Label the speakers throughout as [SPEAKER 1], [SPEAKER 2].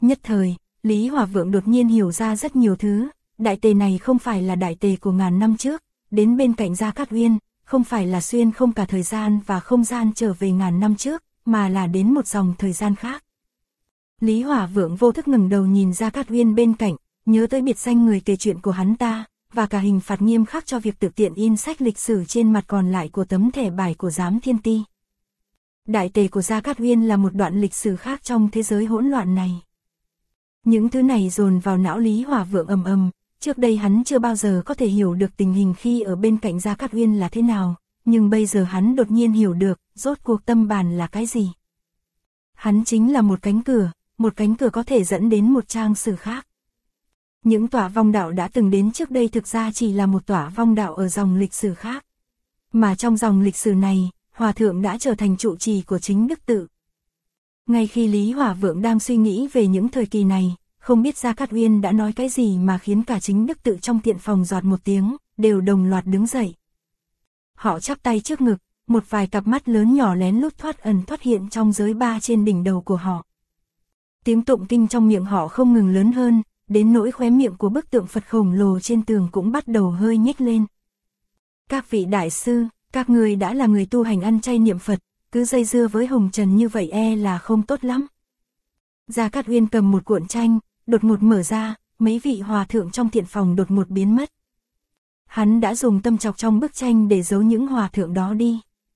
[SPEAKER 1] Nhất thời, Lý Hòa Vượng đột nhiên hiểu ra rất nhiều thứ, đại tề này không phải là đại tề của ngàn năm trước, đến bên cạnh Gia Cát Uyên, không phải là xuyên không cả thời gian và không gian trở về ngàn năm trước, mà là đến một dòng thời gian khác. Lý Hòa Vượng vô thức ngẩng đầu nhìn Gia Cát Uyên bên cạnh, nhớ tới biệt danh người kể chuyện của hắn ta, và cả hình phạt nghiêm khắc cho việc tự tiện in sách lịch sử trên mặt còn lại của tấm thẻ bài của Giám Thiên Ti. Đại tề của Gia Cát Uyên là một đoạn lịch sử khác trong thế giới hỗn loạn này. Những thứ này dồn vào não Lý Hòa Vượng ầm ầm, trước đây hắn chưa bao giờ có thể hiểu được tình hình khi ở bên cạnh Gia Cát Uyên là thế nào, nhưng bây giờ hắn đột nhiên hiểu được, rốt cuộc tâm bàn là cái gì. Hắn chính là một cánh cửa có thể dẫn đến một trang sử khác. Những tỏa vong đạo đã từng đến trước đây thực ra chỉ là một tỏa vong đạo ở dòng lịch sử khác. Mà trong dòng lịch sử này, Hòa Thượng đã trở thành trụ trì của chính đức tự. Ngay khi Lý Hòa Vượng đang suy nghĩ về những thời kỳ này, không biết Gia Cát Uyên đã nói cái gì mà khiến cả chính đức tự trong tiện phòng giọt một tiếng, đều đồng loạt đứng dậy. Họ chắp tay trước ngực, một vài cặp mắt lớn nhỏ lén lút thoát ẩn thoát hiện trong giới ba trên đỉnh đầu của họ. Tiếng tụng kinh trong miệng họ không ngừng lớn hơn, đến nỗi khóe miệng của bức tượng Phật khổng lồ trên tường cũng bắt đầu hơi nhếch lên. Các vị đại sư, các người đã là người tu hành ăn chay niệm Phật, cứ dây dưa với hồng trần như vậy là không tốt lắm. Gia Cát Uyên cầm một cuộn tranh, đột ngột mở ra, mấy vị hòa thượng trong thiện phòng đột ngột biến mất. Hắn đã dùng tâm chọc trong bức tranh để giấu những hòa thượng đó đi.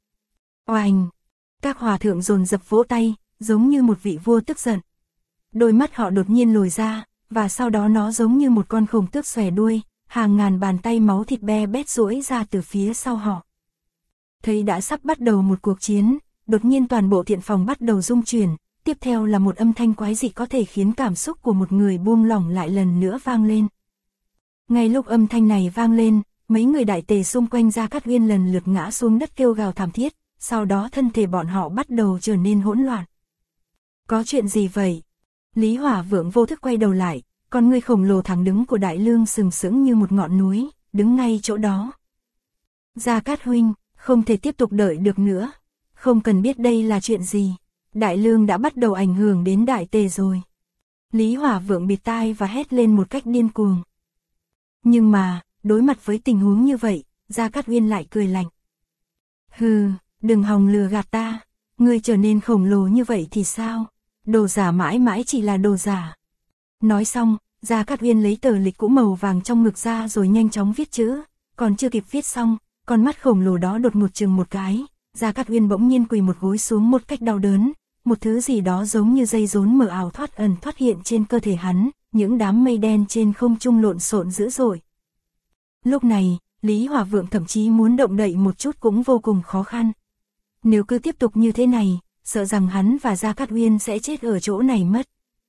[SPEAKER 1] Oành! Các hòa thượng dồn dập vỗ tay, giống như một vị vua tức giận. Đôi mắt họ đột nhiên lồi ra, và sau đó nó giống như một con khổng tước xòe đuôi, hàng ngàn bàn tay máu thịt be bét duỗi ra từ phía sau họ. Thấy đã sắp bắt đầu một cuộc chiến, đột nhiên toàn bộ thiện phòng bắt đầu rung chuyển, tiếp theo là một âm thanh quái dị có thể khiến cảm xúc của một người buông lỏng lại lần nữa vang lên. Ngay lúc âm thanh này vang lên, mấy người đại tề xung quanh Gia Cát Uyên lần lượt ngã xuống đất kêu gào thảm thiết, sau đó thân thể bọn họ bắt đầu trở nên hỗn loạn. Có chuyện gì vậy? Lý Hòa Vượng vô thức quay đầu lại, con người khổng lồ thẳng đứng của Đại Lương sừng sững như một ngọn núi, đứng ngay chỗ đó. Gia Cát huynh, không thể tiếp tục đợi được nữa, không cần biết đây là chuyện gì. Đại Lương đã bắt đầu ảnh hưởng đến đại tề rồi. Lý Hòa Vượng bịt tai và hét lên một cách điên cuồng. Nhưng mà, đối mặt với tình huống như vậy, Gia Cát Uyên lại cười lạnh. Hừ, đừng hòng lừa gạt ta, ngươi trở nên khổng lồ như vậy thì sao? Đồ giả mãi mãi chỉ là đồ giả. Nói xong, Gia Cát Uyên lấy tờ lịch cũ màu vàng trong ngực ra rồi nhanh chóng viết chữ, còn chưa kịp viết xong, con mắt khổng lồ đó đột ngột chừng một cái, Gia Cát Uyên bỗng nhiên quỳ một gối xuống một cách đau đớn, một thứ gì đó giống như dây rốn mờ ảo thoát ẩn thoát hiện trên cơ thể hắn, những đám mây đen trên không trung lộn xộn dữ dội. Lúc này, Lý Hòa Vượng thậm chí muốn động đậy một chút cũng vô cùng khó khăn. Nếu cứ tiếp tục như thế này, sợ rằng hắn và Gia Cát Uyên sẽ chết ở chỗ này mất.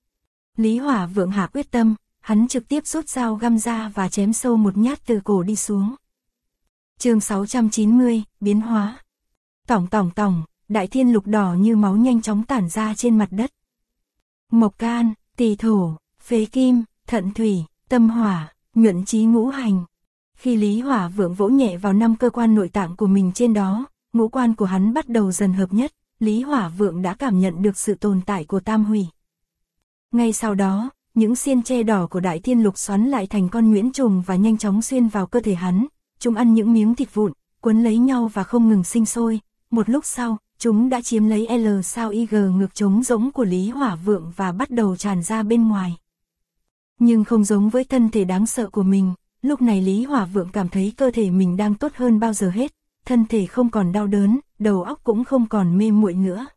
[SPEAKER 1] Lý Hòa Vượng hạ quyết tâm, hắn trực tiếp rút dao găm ra và chém sâu một nhát từ cổ đi xuống. Chương 690, biến hóa. Tỏng tỏng tỏng, đại thiên lục đỏ như máu nhanh chóng tản ra trên mặt đất. Mộc can, tỳ thổ, phế kim, thận thủy, tâm hỏa, nhuận chí ngũ hành. Khi Lý Hòa Vượng vỗ nhẹ vào 5 cơ quan nội tạng của mình trên đó, ngũ quan của hắn bắt đầu dần hợp nhất, Lý Hòa Vượng đã cảm nhận được sự tồn tại của tam hủy. Ngay sau đó, những xiên tre đỏ của đại thiên lục xoắn lại thành con nhuyễn trùng và nhanh chóng xuyên vào cơ thể hắn, chúng ăn những miếng thịt vụn, quấn lấy nhau và không ngừng sinh sôi. Một lúc sau, chúng đã chiếm lấy L sao IG ngực trống rỗng của Lý Hòa Vượng và bắt đầu tràn ra bên ngoài. Nhưng không giống với thân thể đáng sợ của mình, lúc này Lý Hòa Vượng cảm thấy cơ thể mình đang tốt hơn bao giờ hết, thân thể không còn đau đớn, đầu óc cũng không còn mê muội nữa.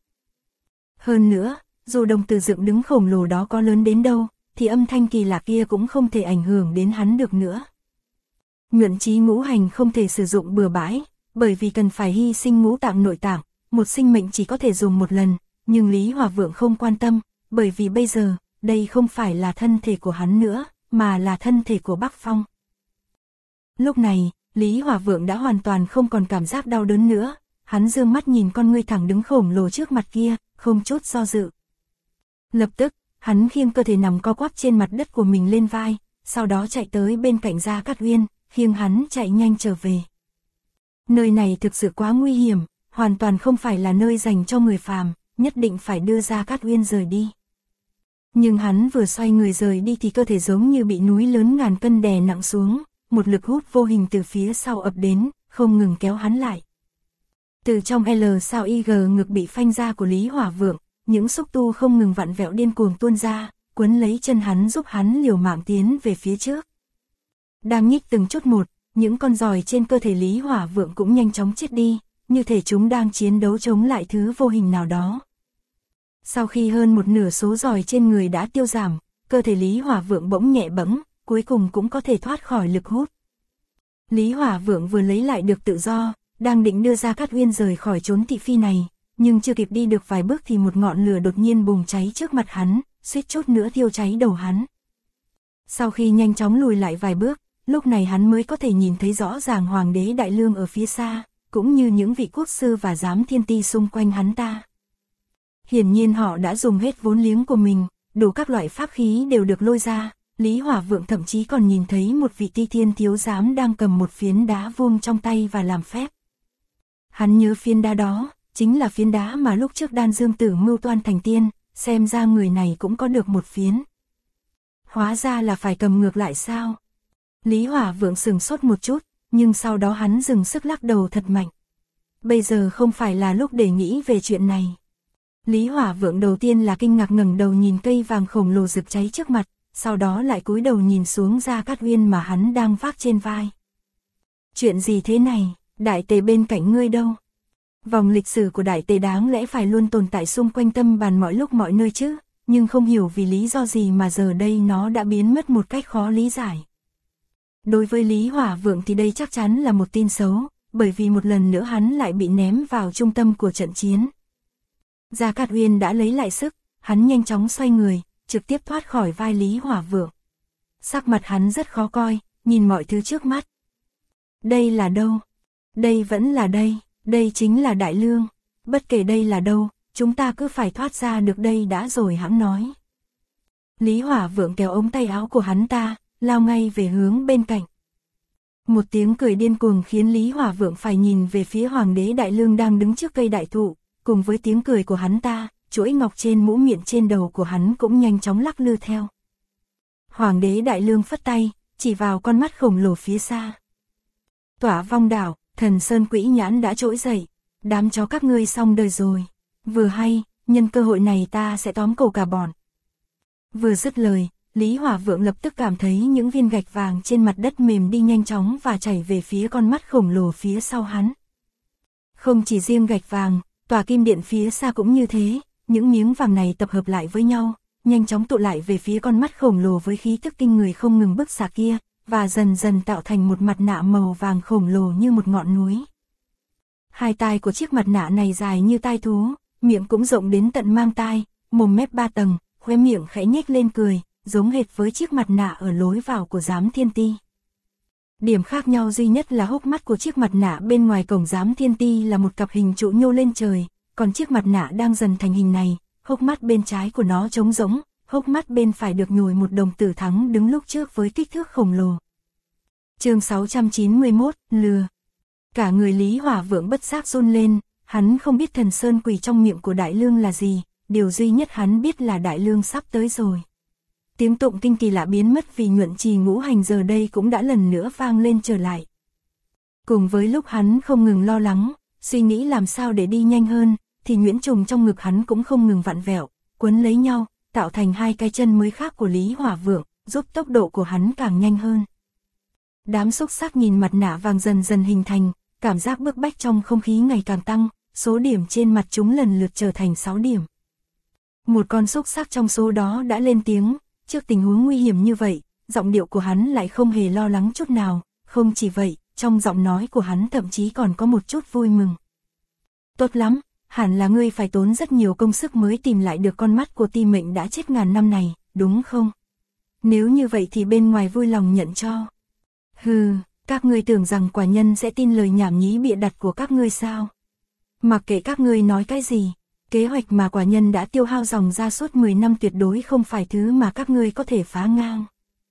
[SPEAKER 1] Hơn nữa, dù đồng tử dựng đứng khổng lồ đó có lớn đến đâu, thì âm thanh kỳ lạ kia cũng không thể ảnh hưởng đến hắn được nữa. Nhuận chí ngũ hành không thể sử dụng bừa bãi, bởi vì cần phải hy sinh ngũ tạng nội tạng, một sinh mệnh chỉ có thể dùng một lần, nhưng Lý Hòa Vượng không quan tâm, bởi vì bây giờ, đây không phải là thân thể của hắn nữa, mà là thân thể của Bắc Phong. Lúc này, Lý Hòa Vượng đã hoàn toàn không còn cảm giác đau đớn nữa, hắn dương mắt nhìn con ngươi thẳng đứng khổng lồ trước mặt kia, không chút do dự. Lập tức, hắn khiêng cơ thể nằm co quắp trên mặt đất của mình lên vai, sau đó chạy tới bên cạnh Gia Cát Uyên, khiêng hắn chạy nhanh trở về. Nơi này thực sự quá nguy hiểm, hoàn toàn không phải là nơi dành cho người phàm, nhất định phải đưa Gia Cát Uyên rời đi. Nhưng hắn vừa xoay người rời đi thì cơ thể giống như bị núi lớn ngàn cân đè nặng xuống, một lực hút vô hình từ phía sau ập đến, không ngừng kéo hắn lại. Từ trong L sao IG ngực bị phanh ra của Lý Hỏa Vượng, những xúc tu không ngừng vặn vẹo điên cuồng tuôn ra, quấn lấy chân hắn giúp hắn liều mạng tiến về phía trước. Đang nhích từng chút một, những con giòi trên cơ thể Lý Hỏa Vượng cũng nhanh chóng chết đi, như thể chúng đang chiến đấu chống lại thứ vô hình nào đó. Sau khi hơn một nửa số giòi trên người đã tiêu giảm, cơ thể Lý Hỏa Vượng bỗng nhẹ bẫng, cuối cùng cũng có thể thoát khỏi lực hút. Lý Hỏa Vượng vừa lấy lại được tự do, đang định đưa Gia Cát Uyên rời khỏi chốn thị phi này, nhưng chưa kịp đi được vài bước thì một ngọn lửa đột nhiên bùng cháy trước mặt hắn, suýt chút nữa thiêu cháy đầu hắn. Sau khi nhanh chóng lùi lại vài bước, lúc này hắn mới có thể nhìn thấy rõ ràng Hoàng đế Đại Lương ở phía xa, cũng như những vị quốc sư và giám thiên ti xung quanh hắn ta. Hiển nhiên họ đã dùng hết vốn liếng của mình, đủ các loại pháp khí đều được lôi ra. Lý Hỏa Vượng thậm chí còn nhìn thấy một vị ti thiên thiếu giám đang cầm một phiến đá vuông trong tay và làm phép. Hắn nhớ phiến đá đó, chính là phiến đá mà lúc trước Đan Dương Tử mưu toan thành tiên, xem ra người này cũng có được một phiến. Hóa ra là phải cầm ngược lại sao? Lý Hỏa Vượng sửng sốt một chút, nhưng sau đó hắn dừng sức lắc đầu thật mạnh. Bây giờ không phải là lúc để nghĩ về chuyện này. Lý Hỏa Vượng đầu tiên là kinh ngạc ngẩng đầu nhìn cây vàng khổng lồ rực cháy trước mặt, sau đó lại cúi đầu nhìn xuống Gia Cát Uyên mà hắn đang vác trên vai. Chuyện gì thế này, đại tề bên cạnh ngươi đâu? Vòng lịch sử của đại tề đáng lẽ phải luôn tồn tại xung quanh tâm bàn mọi lúc mọi nơi chứ, nhưng không hiểu vì lý do gì mà giờ đây nó đã biến mất một cách khó lý giải. Đối với Lý Hỏa Vượng thì đây chắc chắn là một tin xấu, bởi vì một lần nữa hắn lại bị ném vào trung tâm của trận chiến. Gia Cát Uyên đã lấy lại sức, hắn nhanh chóng xoay người, trực tiếp thoát khỏi vai Lý Hỏa Vượng. Sắc mặt hắn rất khó coi, nhìn mọi thứ trước mắt. Đây là đâu? Đây vẫn là đây, đây chính là Đại Lương. Bất kể đây là đâu, chúng ta cứ phải thoát ra được đây đã rồi hắn nói. Lý Hỏa Vượng kéo ống tay áo của hắn ta, lao ngay về hướng bên cạnh. Một tiếng cười điên cuồng khiến Lý Hỏa Vượng phải nhìn về phía Hoàng đế Đại Lương đang đứng trước cây đại thụ, cùng với tiếng cười của hắn ta, chuỗi ngọc trên mũ miệng trên đầu của hắn cũng nhanh chóng lắc lư theo. Hoàng đế Đại Lương phất tay, chỉ vào con mắt khổng lồ phía xa. Tỏa Vong đảo, Thần Sơn Quỹ Nhãn đã trỗi dậy, đám chó các ngươi xong đời rồi. Vừa hay, nhân cơ hội này ta sẽ tóm cổ cả bọn. Vừa dứt lời, Lý Hỏa Vượng lập tức cảm thấy những viên gạch vàng trên mặt đất mềm đi nhanh chóng và chảy về phía con mắt khổng lồ phía sau hắn. Không chỉ riêng gạch vàng, tòa kim điện phía xa cũng như thế, những miếng vàng này tập hợp lại với nhau, nhanh chóng tụ lại về phía con mắt khổng lồ với khí tức kinh người không ngừng bức xạ kia, và dần dần tạo thành một mặt nạ màu vàng khổng lồ như một ngọn núi. Hai tai của chiếc mặt nạ này dài như tai thú, miệng cũng rộng đến tận mang tai, mồm mép 3 tầng, khóe miệng khẽ nhếch lên cười, giống hệt với chiếc mặt nạ ở lối vào của giám thiên ti. Điểm khác nhau duy nhất là hốc mắt của chiếc mặt nạ bên ngoài cổng giám thiên ti là một cặp hình trụ nhô lên trời, còn chiếc mặt nạ đang dần thành hình này, hốc mắt bên trái của nó trống rỗng, hốc mắt bên phải được nhồi một đồng tử thắng đứng lúc trước với kích thước khổng lồ. Chương 691, lừa. Cả người Lý Hỏa Vượng bất giác run lên, hắn không biết Thần Sơn Quỷ trong miệng của Đại Lương là gì, điều duy nhất hắn biết là Đại Lương sắp tới rồi. Tiếng tụng kinh kỳ lạ biến mất vì nhuận trì ngũ hành giờ đây cũng đã lần nữa vang lên trở lại. Cùng với lúc hắn không ngừng lo lắng, suy nghĩ làm sao để đi nhanh hơn, thì nhuyễn trùng trong ngực hắn cũng không ngừng vặn vẹo, quấn lấy nhau, tạo thành hai cái chân mới khác của Lý Hỏa Vượng, giúp tốc độ của hắn càng nhanh hơn. Đám xúc sắc nhìn mặt nạ vàng dần dần hình thành, cảm giác bức bách trong không khí ngày càng tăng, số điểm trên mặt chúng lần lượt trở thành 6 điểm. Một con xúc sắc trong số đó đã lên tiếng, trước tình huống nguy hiểm như vậy, giọng điệu của hắn lại không hề lo lắng chút nào, không chỉ vậy, trong giọng nói của hắn thậm chí còn có một chút vui mừng. Tốt lắm, hẳn là ngươi phải tốn rất nhiều công sức mới tìm lại được con mắt của ti mệnh đã chết ngàn năm này, đúng không? Nếu như vậy thì bên ngoài vui lòng nhận cho. Hừ, các ngươi tưởng rằng quả nhân sẽ tin lời nhảm nhí bịa đặt của các ngươi sao? Mặc kệ các ngươi nói cái gì, kế hoạch mà quả nhân đã tiêu hao dòng ra suốt 10 năm tuyệt đối không phải thứ mà các ngươi có thể phá ngang.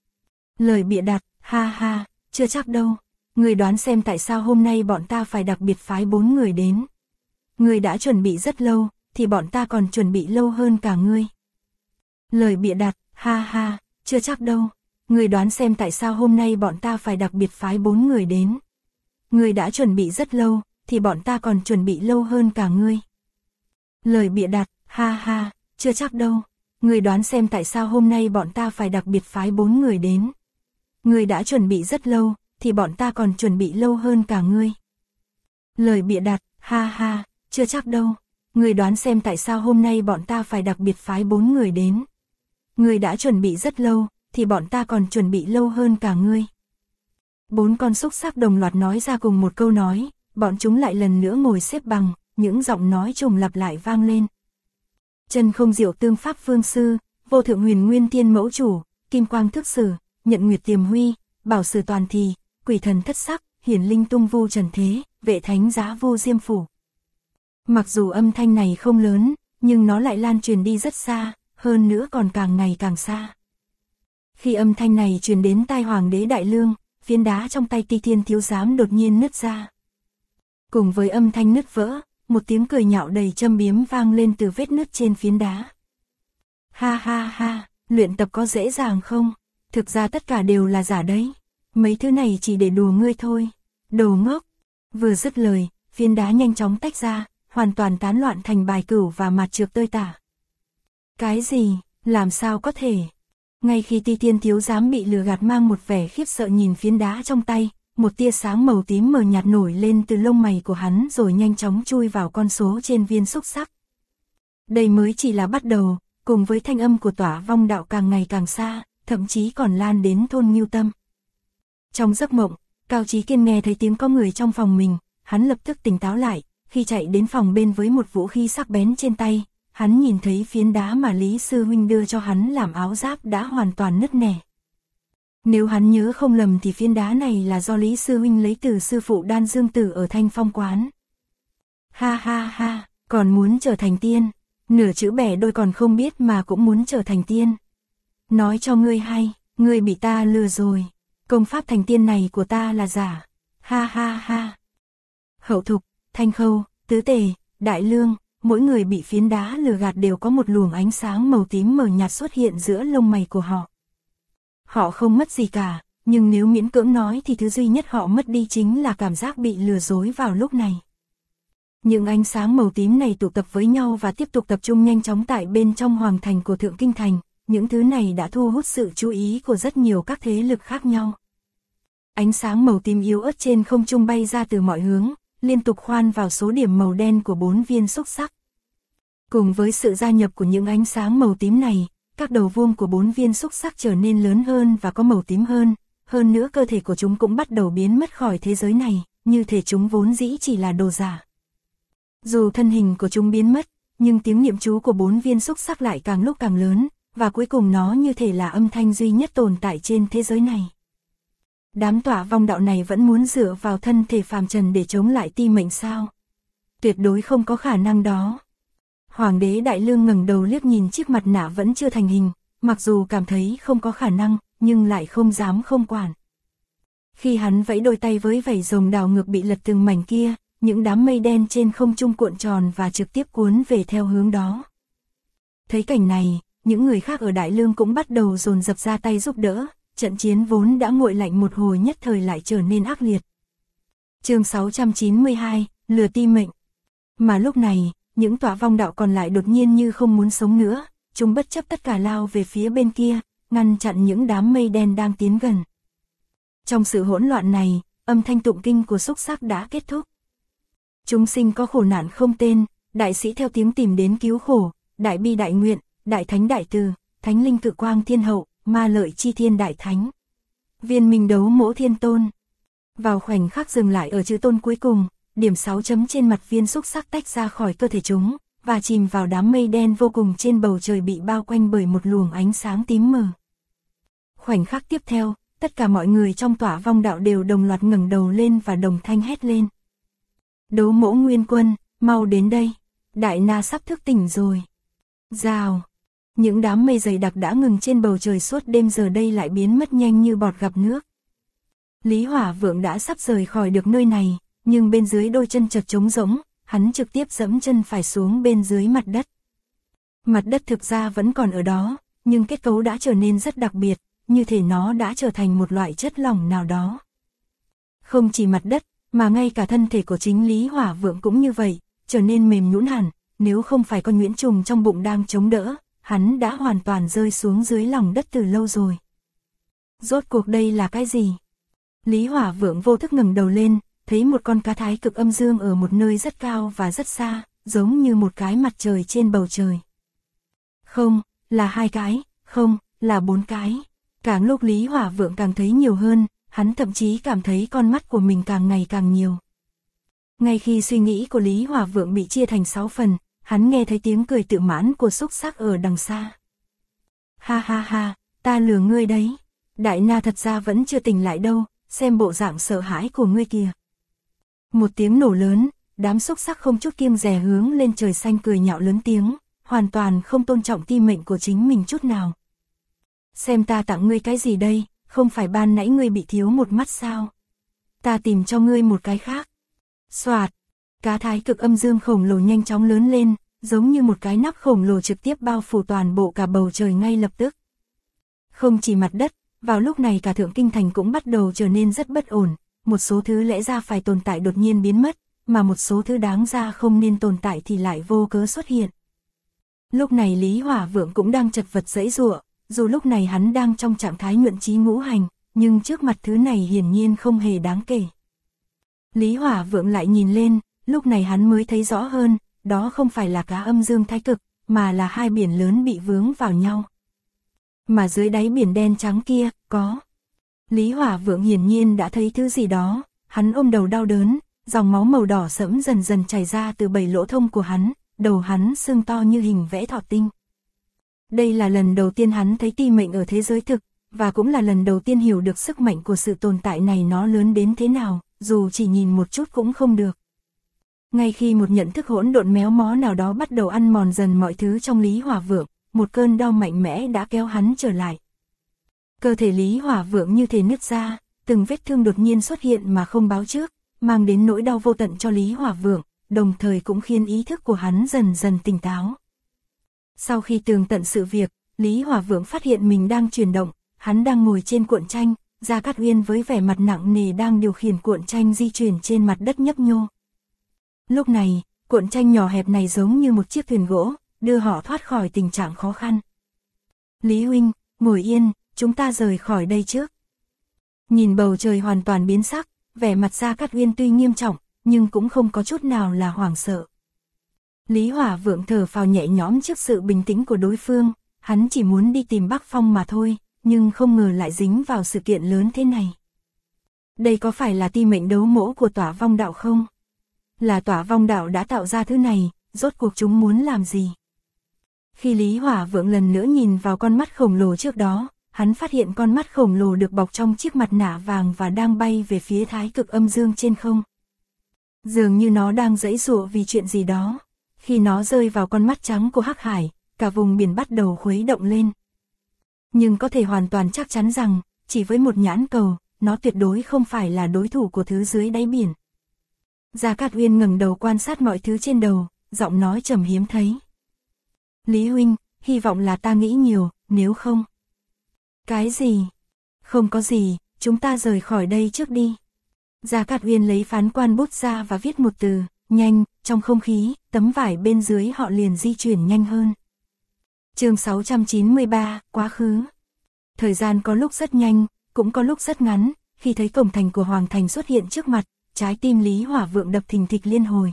[SPEAKER 1] Lời bịa đặt, ha ha, chưa chắc đâu. Ngươi đoán xem tại sao hôm nay bọn ta phải đặc biệt phái 4 người đến. Ngươi đã chuẩn bị rất lâu, thì bọn ta còn chuẩn bị lâu hơn cả ngươi. Lời bịa đặt, ha ha, chưa chắc đâu. Người đoán xem tại sao hôm nay bọn ta phải đặc biệt phái 4 người đến. Người đã chuẩn bị rất lâu, thì bọn ta còn chuẩn bị lâu hơn cả ngươi. Lời bịa đặt, ha ha, chưa chắc đâu. Người đoán xem tại sao hôm nay bọn ta phải đặc biệt phái 4 người đến. Người đã chuẩn bị rất lâu, thì bọn ta còn chuẩn bị lâu hơn cả ngươi. Lời bịa đặt, ha ha, chưa chắc đâu. Người đoán xem tại sao hôm nay bọn ta phải đặc biệt phái 4 người đến. Người đã chuẩn bị rất lâu, thì bọn ta còn chuẩn bị lâu hơn cả ngươi. 4 con xúc xắc đồng loạt nói ra cùng một câu nói, bọn chúng lại lần nữa ngồi xếp bằng, những giọng nói trùng lặp lại vang lên. Chân không diệu tương pháp phương sư, vô thượng huyền nguyên tiên mẫu chủ, kim quang thức sử, nhận nguyệt tiềm huy, bảo sử toàn thì, quỷ thần thất sắc, hiển linh tung vu trần thế, vệ thánh giá vô diêm phủ. Mặc dù âm thanh này không lớn, nhưng nó lại lan truyền đi rất xa, hơn nữa còn càng ngày càng xa. Khi âm thanh này truyền đến tai Hoàng đế Đại Lương, phiến đá trong tay Ti Thiên Thiếu Giám đột nhiên nứt ra. Cùng với âm thanh nứt vỡ, một tiếng cười nhạo đầy châm biếm vang lên từ vết nứt trên phiến đá. Ha ha ha, luyện tập có dễ dàng không? Thực ra tất cả đều là giả đấy. Mấy thứ này chỉ để đùa ngươi thôi. Đồ ngốc. Vừa dứt lời, phiến đá nhanh chóng tách ra, hoàn toàn tán loạn thành bài cửu và mạt trược tơi tả. Cái gì? Làm sao có thể? Ngay khi Ti Thiên Thiếu Giám bị lừa gạt mang một vẻ khiếp sợ nhìn phiến đá trong tay, một tia sáng màu tím mờ nhạt nổi lên từ lông mày của hắn rồi nhanh chóng chui vào con số trên viên xúc xắc. Đây mới chỉ là bắt đầu, cùng với thanh âm của Tỏa Vong Đạo càng ngày càng xa, thậm chí còn lan đến thôn Ngưu Tâm. Trong giấc mộng, Cao Chí Kiên nghe thấy tiếng có người trong phòng mình, hắn lập tức tỉnh táo lại, khi chạy đến phòng bên với một vũ khí sắc bén trên tay, hắn nhìn thấy phiến đá mà Lý Sư Huynh đưa cho hắn làm áo giáp đã hoàn toàn nứt nẻ. Nếu hắn nhớ không lầm thì phiến đá này là do Lý Sư Huynh lấy từ sư phụ Đan Dương Tử ở Thanh Phong Quán. Ha ha ha, còn muốn trở thành tiên, nửa chữ bẻ đôi còn không biết mà cũng muốn trở thành tiên. Nói cho ngươi hay, ngươi bị ta lừa rồi, công pháp thành tiên này của ta là giả. Ha ha ha. Hậu Thục, Thanh Khâu, Tứ Tề, Đại Lương, mỗi người bị phiến đá lừa gạt đều có một luồng ánh sáng màu tím mờ nhạt xuất hiện giữa lông mày của họ. Họ không mất gì cả, nhưng nếu miễn cưỡng nói thì thứ duy nhất họ mất đi chính là cảm giác bị lừa dối vào lúc này. Những ánh sáng màu tím này tụ tập với nhau và tiếp tục tập trung nhanh chóng tại bên trong hoàng thành của Thượng Kinh Thành, những thứ này đã thu hút sự chú ý của rất nhiều các thế lực khác nhau. Ánh sáng màu tím yếu ớt trên không trung bay ra từ mọi hướng, liên tục khoan vào số điểm màu đen của 4 viên xúc xắc. Cùng với sự gia nhập của những ánh sáng màu tím này, các đầu vuông của 4 viên xúc xắc trở nên lớn hơn và có màu tím hơn nữa cơ thể của chúng cũng bắt đầu biến mất khỏi thế giới này, như thể chúng vốn dĩ chỉ là đồ giả. Dù thân hình của chúng biến mất, nhưng tiếng niệm chú của 4 viên xúc xắc lại càng lúc càng lớn, và cuối cùng nó như thể là âm thanh duy nhất tồn tại trên thế giới này. Đám Tỏa Vong Đạo này vẫn muốn dựa vào thân thể phàm trần để chống lại ti mệnh sao? Tuyệt đối không có khả năng đó. Hoàng đế Đại Lương ngẩng đầu liếc nhìn chiếc mặt nạ vẫn chưa thành hình, mặc dù cảm thấy không có khả năng, nhưng lại không dám không quản. Khi hắn vẫy đôi tay với vảy rồng đảo ngược bị lật từng mảnh kia, những đám mây đen trên không trung cuộn tròn và trực tiếp cuốn về theo hướng đó. Thấy cảnh này, những người khác ở Đại Lương cũng bắt đầu dồn dập ra tay giúp đỡ, trận chiến vốn đã nguội lạnh một hồi nhất thời lại trở nên ác liệt. Chương 692, lừa ti mệnh. Mà lúc này, những Tỏa Vong Đạo còn lại đột nhiên như không muốn sống nữa, chúng bất chấp tất cả lao về phía bên kia, ngăn chặn những đám mây đen đang tiến gần. Trong sự hỗn loạn này, âm thanh tụng kinh của xúc xắc đã kết thúc. Chúng sinh có khổ nạn không tên, đại sĩ theo tiếng tìm đến cứu khổ, đại bi đại nguyện, đại thánh đại từ, thánh linh cự quang thiên hậu, ma lợi chi thiên đại thánh. Viên minh đấu mỗ thiên tôn. Vào khoảnh khắc dừng lại ở chữ tôn cuối cùng, điểm 6 chấm trên mặt viên xúc xắc tách ra khỏi cơ thể chúng, và chìm vào đám mây đen vô cùng trên bầu trời bị bao quanh bởi một luồng ánh sáng tím mờ. Khoảnh khắc tiếp theo, tất cả mọi người trong Tỏa Vong Đạo đều đồng loạt ngẩng đầu lên và đồng thanh hét lên. Đấu mỗ Nguyên Quân, mau đến đây, Đại Na sắp thức tỉnh rồi. Rào, những đám mây dày đặc đã ngừng trên bầu trời suốt đêm giờ đây lại biến mất nhanh như bọt gặp nước. Lý Hỏa Vượng đã sắp rời khỏi được nơi này, nhưng bên dưới đôi chân chật trống rỗng, hắn trực tiếp giẫm chân phải xuống bên dưới mặt đất. Mặt đất thực ra vẫn còn ở đó, nhưng kết cấu đã trở nên rất đặc biệt, như thể nó đã trở thành một loại chất lỏng nào đó. Không chỉ mặt đất, mà ngay cả thân thể của chính Lý Hỏa Vượng cũng như vậy, trở nên mềm nhũn hẳn, nếu không phải con nhuyễn trùng trong bụng đang chống đỡ, hắn đã hoàn toàn rơi xuống dưới lòng đất từ lâu rồi. Rốt cuộc đây là cái gì? Lý Hỏa Vượng vô thức ngẩng đầu lên, thấy một con cá thái cực âm dương ở một nơi rất cao và rất xa, giống như một cái mặt trời trên bầu trời. Không, là 2 cái, không, là 4 cái. Càng lúc Lý Hỏa Vượng càng thấy nhiều hơn, hắn thậm chí cảm thấy con mắt của mình càng ngày càng nhiều. Ngay khi suy nghĩ của Lý Hỏa Vượng bị chia thành 6 phần, hắn nghe thấy tiếng cười tự mãn của xúc sắc ở đằng xa. Ha ha ha, ta lừa ngươi đấy. Đại Na thật ra vẫn chưa tỉnh lại đâu, xem bộ dạng sợ hãi của ngươi kìa. Một tiếng nổ lớn, đám xúc sắc không chút kiêng dè hướng lên trời xanh cười nhạo lớn tiếng, hoàn toàn không tôn trọng ti mệnh của chính mình chút nào. Xem ta tặng ngươi cái gì đây, không phải ban nãy ngươi bị thiếu một mắt sao? Ta tìm cho ngươi một cái khác. Xoạt, cá thái cực âm dương khổng lồ nhanh chóng lớn lên, giống như một cái nắp khổng lồ trực tiếp bao phủ toàn bộ cả bầu trời ngay lập tức. Không chỉ mặt đất, vào lúc này cả Thượng Kinh Thành cũng bắt đầu trở nên rất bất ổn, một số thứ lẽ ra phải tồn tại đột nhiên biến mất, mà một số thứ đáng ra không nên tồn tại thì lại vô cớ xuất hiện. Lúc này Lý Hỏa Vượng cũng đang chật vật giãy giụa, dù lúc này hắn đang trong trạng thái nhuận trí ngũ hành, nhưng trước mặt thứ này hiển nhiên không hề đáng kể. Lý Hỏa Vượng lại nhìn lên, lúc này hắn mới thấy rõ hơn, đó không phải là cá âm dương thái cực, mà là 2 biển lớn bị vướng vào nhau. Mà dưới đáy biển đen trắng kia, có. Lý Hỏa Vượng hiển nhiên đã thấy thứ gì đó, hắn ôm đầu đau đớn, dòng máu màu đỏ sẫm dần dần chảy ra từ 7 lỗ thông của hắn, đầu hắn sưng to như hình vẽ thọ tinh. Đây là lần đầu tiên hắn thấy ti mệnh ở thế giới thực, và cũng là lần đầu tiên hiểu được sức mạnh của sự tồn tại này nó lớn đến thế nào, dù chỉ nhìn một chút cũng không được. Ngay khi một nhận thức hỗn độn méo mó nào đó bắt đầu ăn mòn dần mọi thứ trong Lý Hỏa Vượng, một cơn đau mạnh mẽ đã kéo hắn trở lại. Cơ thể Lý Hỏa Vượng như thể nứt ra, từng vết thương đột nhiên xuất hiện mà không báo trước, mang đến nỗi đau vô tận cho Lý Hỏa Vượng, đồng thời cũng khiến ý thức của hắn dần dần tỉnh táo. Sau khi tường tận sự việc, Lý Hỏa Vượng phát hiện mình đang chuyển động, hắn đang ngồi trên cuộn tranh, Gia Cát Uyên với vẻ mặt nặng nề đang điều khiển cuộn tranh di chuyển trên mặt đất nhấp nhô. Lúc này, cuộn tranh nhỏ hẹp này giống như một chiếc thuyền gỗ, đưa họ thoát khỏi tình trạng khó khăn. Lý huynh, ngồi yên, chúng ta rời khỏi đây trước. Nhìn bầu trời hoàn toàn biến sắc, vẻ mặt Gia Cát Uyên tuy nghiêm trọng, nhưng cũng không có chút nào là hoảng sợ. Lý Hỏa Vượng thở phào nhẹ nhõm trước sự bình tĩnh của đối phương, hắn chỉ muốn đi tìm Bắc Phong mà thôi, nhưng không ngờ lại dính vào sự kiện lớn thế này. Đây có phải là ti mệnh đấu mỗ của Tỏa Vong Đạo không? Là Tỏa Vong Đạo đã tạo ra thứ này, rốt cuộc chúng muốn làm gì? Khi Lý Hỏa Vượng lần nữa nhìn vào con mắt khổng lồ trước đó, hắn phát hiện con mắt khổng lồ được bọc trong chiếc mặt nạ vàng và đang bay về phía thái cực âm dương trên không. Dường như nó đang giãy giụa vì chuyện gì đó. Khi nó rơi vào con mắt trắng của Hắc Hải, cả vùng biển bắt đầu khuấy động lên. Nhưng có thể hoàn toàn chắc chắn rằng, chỉ với một nhãn cầu, nó tuyệt đối không phải là đối thủ của thứ dưới đáy biển. Gia Cát Uyên ngẩng đầu quan sát mọi thứ trên đầu, giọng nói trầm hiếm thấy. Lý huynh, hy vọng là ta nghĩ nhiều, nếu không. Cái gì? Không có gì, chúng ta rời khỏi đây trước đi. Gia Cát Uyên lấy phán quan bút ra và viết một từ, nhanh, trong không khí, tấm vải bên dưới họ liền di chuyển nhanh hơn. Chương 693, quá khứ. Thời gian có lúc rất nhanh, cũng có lúc rất ngắn, khi thấy cổng thành của Hoàng Thành xuất hiện trước mặt, trái tim Lý Hỏa Vượng đập thình thịch liên hồi.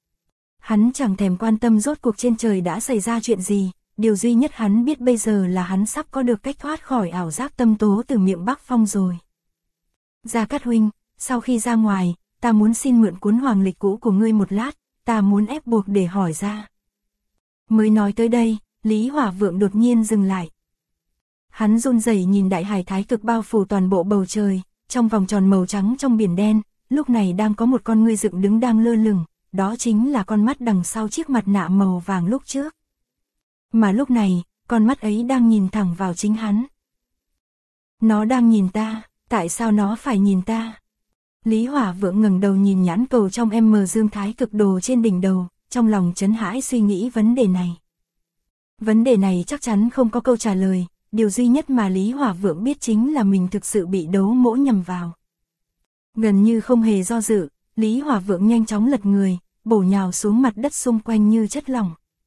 [SPEAKER 1] Hắn chẳng thèm quan tâm rốt cuộc trên trời đã xảy ra chuyện gì, điều duy nhất hắn biết bây giờ là hắn sắp có được cách thoát khỏi ảo giác tâm tố từ miệng Bắc Phong rồi. Gia Cát huynh, sau khi ra ngoài, ta muốn xin mượn cuốn hoàng lịch cũ của ngươi một lát, ta muốn ép buộc để hỏi ra. Mới nói tới đây, Lý Hỏa Vượng đột nhiên dừng lại. Hắn run rẩy nhìn đại hải thái cực bao phủ toàn bộ bầu trời, trong vòng tròn màu trắng trong biển đen, lúc này đang có một con ngươi dựng đứng đang lơ lửng, đó chính là con mắt đằng sau chiếc mặt nạ màu vàng lúc trước. Mà lúc này, con mắt ấy đang nhìn thẳng vào chính hắn. Nó đang nhìn ta, tại sao nó phải nhìn ta? Lý Hỏa Vượng ngẩng đầu nhìn nhãn cầu trong M dương thái cực đồ trên đỉnh đầu, trong lòng chấn hãi suy nghĩ vấn đề này. Vấn đề này chắc chắn không có câu trả lời, điều duy nhất mà Lý Hỏa Vượng biết chính là mình thực sự bị đấu mỗ nhầm vào. Gần như không hề do dự, Lý Hỏa Vượng nhanh chóng lật người, bổ nhào xuống mặt đất xung quanh như chất lỏng.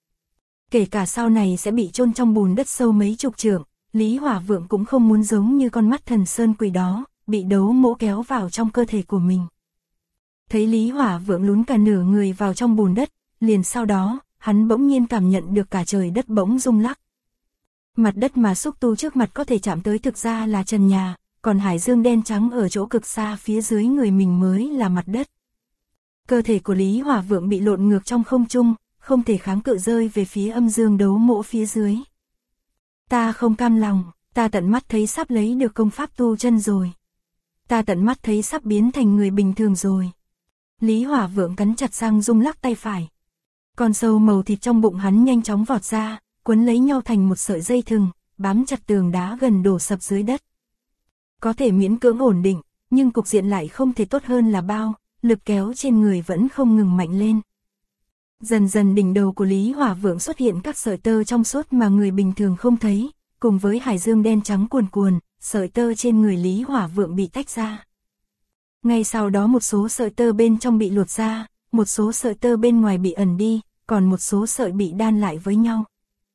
[SPEAKER 1] Kể cả sau này sẽ bị chôn trong bùn đất sâu mấy chục trượng, Lý Hỏa Vượng cũng không muốn giống như con mắt thần sơn quỷ đó, bị đấu mỗ kéo vào trong cơ thể của mình. Thấy Lý Hỏa Vượng lún cả nửa người vào trong bùn đất, liền sau đó, hắn bỗng nhiên cảm nhận được cả trời đất bỗng rung lắc. Mặt đất mà xúc tu trước mặt có thể chạm tới thực ra là trần nhà, còn hải dương đen trắng ở chỗ cực xa phía dưới người mình mới là mặt đất. Cơ thể của Lý Hỏa Vượng bị lộn ngược trong không trung, không thể kháng cự rơi về phía âm dương đấu mỗ phía dưới. Ta không cam lòng, ta tận mắt thấy sắp lấy được công pháp tu chân rồi. Ta tận mắt thấy sắp biến thành người bình thường rồi. Lý Hỏa Vượng cắn chặt răng rung lắc tay phải. Con sâu màu thịt trong bụng hắn nhanh chóng vọt ra, quấn lấy nhau thành một sợi dây thừng, bám chặt tường đá gần đổ sập dưới đất. Có thể miễn cưỡng ổn định, nhưng cục diện lại không thể tốt hơn là bao, lực kéo trên người vẫn không ngừng mạnh lên. Dần dần đỉnh đầu của Lý Hỏa Vượng xuất hiện các sợi tơ trong suốt mà người bình thường không thấy, cùng với hải dương đen trắng cuồn cuồn, sợi tơ trên người Lý Hỏa Vượng bị tách ra. Ngay sau đó một số sợi tơ bên trong bị lột ra, một số sợi tơ bên ngoài bị ẩn đi, còn một số sợi bị đan lại với nhau.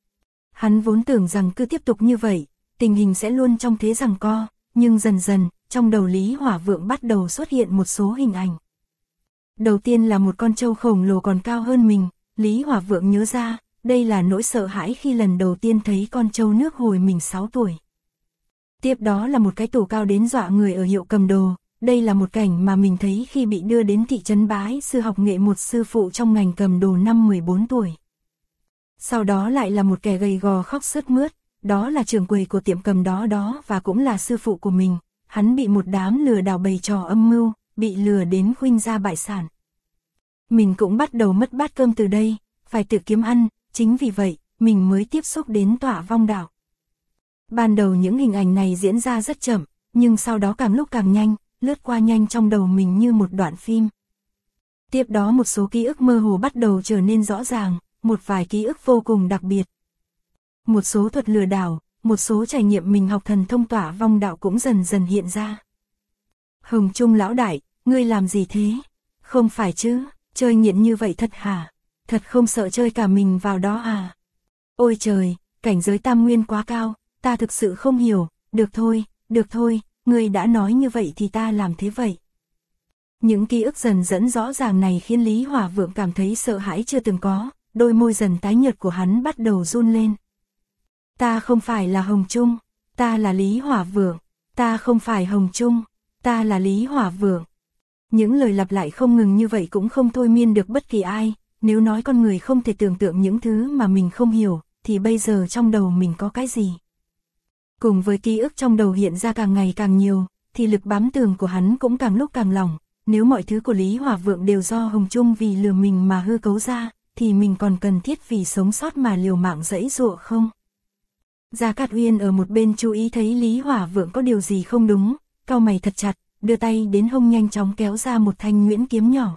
[SPEAKER 1] Hắn vốn tưởng rằng cứ tiếp tục như vậy, tình hình sẽ luôn trong thế giằng co, nhưng dần dần, trong đầu Lý Hỏa Vượng bắt đầu xuất hiện một số hình ảnh. Đầu tiên là một con trâu khổng lồ còn cao hơn mình, Lý Hỏa Vượng nhớ ra, đây là nỗi sợ hãi khi lần đầu tiên thấy con trâu nước hồi mình 6 tuổi. Tiếp đó là một cái tủ cao đến dọa người ở hiệu cầm đồ, đây là một cảnh mà mình thấy khi bị đưa đến thị trấn bái sư học nghệ một sư phụ trong ngành cầm đồ năm 14 tuổi. Sau đó lại là một kẻ gầy gò khóc sướt mướt, đó là trưởng quầy của tiệm cầm đó và cũng là sư phụ của mình, hắn bị một đám lừa đảo bày trò âm mưu, bị lừa đến khuynh gia bại sản. Mình cũng bắt đầu mất bát cơm từ đây, phải tự kiếm ăn, chính vì vậy, mình mới tiếp xúc đến tọa vong đạo. Ban đầu những hình ảnh này diễn ra rất chậm, nhưng sau đó càng lúc càng nhanh, lướt qua nhanh trong đầu mình như một đoạn phim. Tiếp đó một số ký ức mơ hồ bắt đầu trở nên rõ ràng, một vài ký ức vô cùng đặc biệt. Một số thuật lừa đảo, một số trải nghiệm mình học thần thông tỏa vong đạo cũng dần dần hiện ra. Hồng Trung lão đại, ngươi làm gì thế? Không phải chứ, chơi nghiện như vậy thật hả? Thật không sợ chơi cả mình vào đó à? Ôi trời, cảnh giới tam nguyên quá cao, ta thực sự không hiểu, được thôi, ngươi đã nói như vậy thì ta làm thế vậy. Những ký ức dần dẫn rõ ràng này khiến Lý Hỏa Vượng cảm thấy sợ hãi chưa từng có, đôi môi dần tái nhợt của hắn bắt đầu run lên. Ta không phải là Hồng Trung, ta là Lý Hỏa Vượng, ta không phải Hồng Trung, ta là Lý Hỏa Vượng. Những lời lặp lại không ngừng như vậy cũng không thôi miên được bất kỳ ai, nếu nói con người không thể tưởng tượng những thứ mà mình không hiểu, thì bây giờ trong đầu mình có cái gì? Cùng với ký ức trong đầu hiện ra càng ngày càng nhiều, thì lực bám tường của hắn cũng càng lúc càng lỏng, nếu mọi thứ của Lý Hỏa Vượng đều do Hồng Trung vì lừa mình mà hư cấu ra, thì mình còn cần thiết vì sống sót mà liều mạng giãy giụa không? Gia Cát Uyên ở một bên chú ý thấy Lý Hỏa Vượng có điều gì không đúng, cau mày thật chặt, đưa tay đến hông nhanh chóng kéo ra một thanh nhuyễn kiếm nhỏ.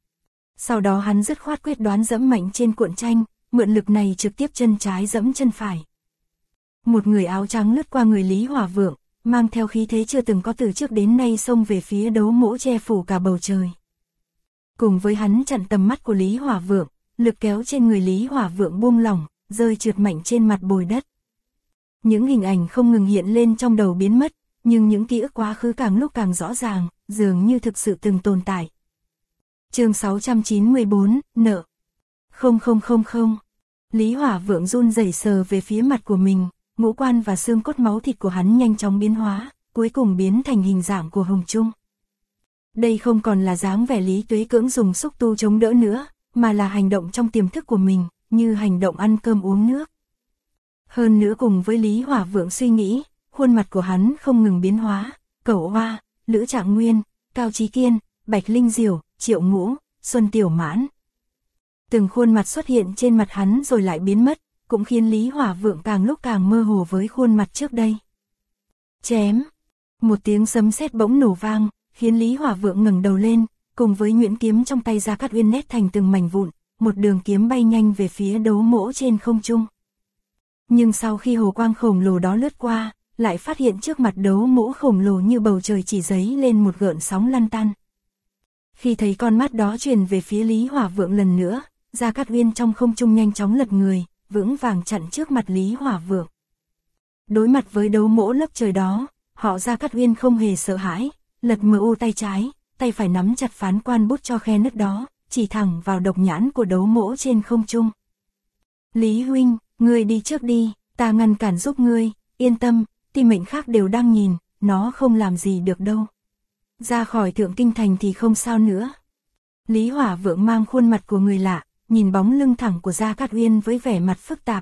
[SPEAKER 1] Sau đó hắn dứt khoát quyết đoán dẫm mạnh trên cuộn tranh, mượn lực này trực tiếp chân trái dẫm chân phải. Một người áo trắng lướt qua người Lý Hỏa Vượng, mang theo khí thế chưa từng có từ trước đến nay xông về phía đấu mỗ che phủ cả bầu trời. Cùng với hắn chặn tầm mắt của Lý Hỏa Vượng, lực kéo trên người Lý Hỏa Vượng buông lỏng, rơi trượt mạnh trên mặt bồi đất. Những hình ảnh không ngừng hiện lên trong đầu biến mất, nhưng những ký ức quá khứ càng lúc càng rõ ràng, dường như thực sự từng tồn tại. Chương 694, nợ. Không. Lý Hỏa Vượng run rẩy sờ về phía mặt của mình, ngũ quan và xương cốt máu thịt của hắn nhanh chóng biến hóa, cuối cùng biến thành hình dạng của Hồng Trung. Đây không còn là dáng vẻ Lý Tuế cưỡng dùng xúc tu chống đỡ nữa, mà là hành động trong tiềm thức của mình, như hành động ăn cơm uống nước. Hơn nữa cùng với Lý Hỏa Vượng suy nghĩ, khuôn mặt của hắn không ngừng biến hóa, Cẩu Hoa, Lữ Trạng Nguyên, Cao Chí Kiên, Bạch Linh Diều, Triệu Ngũ, Xuân Tiểu Mãn. Từng khuôn mặt xuất hiện trên mặt hắn rồi lại biến mất, cũng khiến Lý Hỏa Vượng càng lúc càng mơ hồ với khuôn mặt trước đây. Chém! Một tiếng sấm sét bỗng nổ vang, khiến Lý Hỏa Vượng ngẩng đầu lên, cùng với nhuyễn kiếm trong tay Gia Cát Uyên nét thành từng mảnh vụn, một đường kiếm bay nhanh về phía đấu mỗ trên không trung. Nhưng sau khi hồ quang khổng lồ đó lướt qua, lại phát hiện trước mặt đấu mỗ khổng lồ như bầu trời chỉ giấy lên một gợn sóng lăn tăn. Khi thấy con mắt đó truyền về phía Lý Hỏa Vượng lần nữa, Gia Cát Uyên trong không trung nhanh chóng lật người, vững vàng chặn trước mặt Lý Hỏa Vượng. Đối mặt với đấu mỗ lấp trời đó, họ Gia Cát Uyên không hề sợ hãi, lật MU tay trái, tay phải nắm chặt phán quan bút cho khe nứt đó, chỉ thẳng vào độc nhãn của đấu mỗ trên không trung. Lý huynh, ngươi đi trước đi, ta ngăn cản giúp ngươi, yên tâm, tim mệnh khác đều đang nhìn, nó không làm gì được đâu. Ra khỏi Thượng Kinh Thành thì không sao nữa. Lý Hỏa Vượng mang khuôn mặt của người lạ, nhìn bóng lưng thẳng của Gia Cát Uyên với vẻ mặt phức tạp.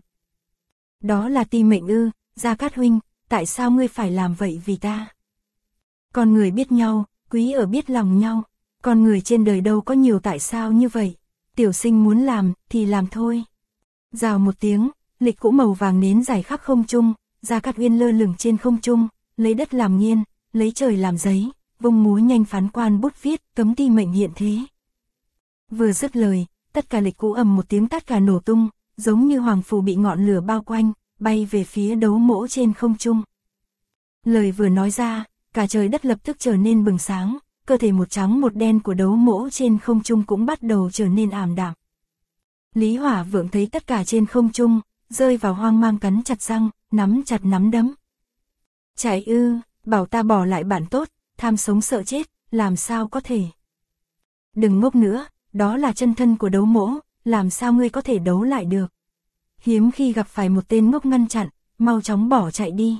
[SPEAKER 1] Đó là ti mệnh ư, Gia Cát huynh, tại sao ngươi phải làm vậy vì ta? Con người biết nhau, quý ở biết lòng nhau, con người trên đời đâu có nhiều tại sao như vậy, tiểu sinh muốn làm thì làm thôi. Rào một tiếng, lịch cũ màu vàng nến dài khắp không trung, Gia Cát Uyên lơ lửng trên không trung, lấy đất làm nghiên, lấy trời làm giấy, vung múa nhanh phán quan bút viết, cấm ti mệnh hiện thế. Vừa dứt lời, tất cả lịch cũ ầm một tiếng tất cả nổ tung, giống như hoàng phù bị ngọn lửa bao quanh, bay về phía đấu mỗ trên không trung. Lời vừa nói ra, cả trời đất lập tức trở nên bừng sáng, cơ thể một trắng một đen của đấu mỗ trên không trung cũng bắt đầu trở nên ảm đạm. Lý Hỏa Vượng thấy tất cả trên không trung, rơi vào hoang mang cắn chặt răng, nắm chặt nắm đấm. Chạy ư, bảo ta bỏ lại bạn tốt, tham sống sợ chết, làm sao có thể. Đừng ngốc nữa, đó là chân thân của đấu mỗ, làm sao ngươi có thể đấu lại được. Hiếm khi gặp phải một tên ngốc ngăn chặn, mau chóng bỏ chạy đi.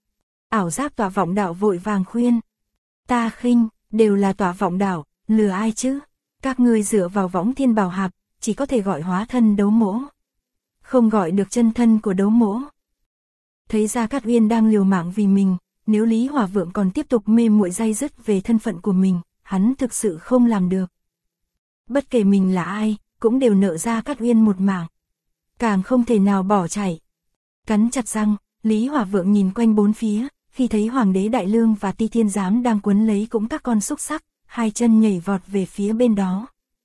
[SPEAKER 1] Ảo giác Tọa Vọng Đạo vội vàng khuyên. Ta khinh, đều là Tọa Vọng Đạo, lừa ai chứ. Các ngươi dựa vào võng thiên bảo hạp, chỉ có thể gọi hóa thân đấu mỗ. Không gọi được chân thân của đấu mỗ. Thấy Gia Cát Uyên đang liều mạng vì mình, nếu Lý Hỏa Vượng còn tiếp tục mê muội day dứt về thân phận của mình, hắn thực sự không làm được. Bất kể mình là ai, cũng đều nợ Gia Cát Uyên một mạng. Càng không thể nào bỏ chạy. Cắn chặt răng, Lý Hỏa Vượng nhìn quanh bốn phía, khi thấy Hoàng đế Đại Lương và Ti Thiên Giám đang quấn lấy cũng các con xúc sắc, hai chân nhảy vọt về phía bên đó.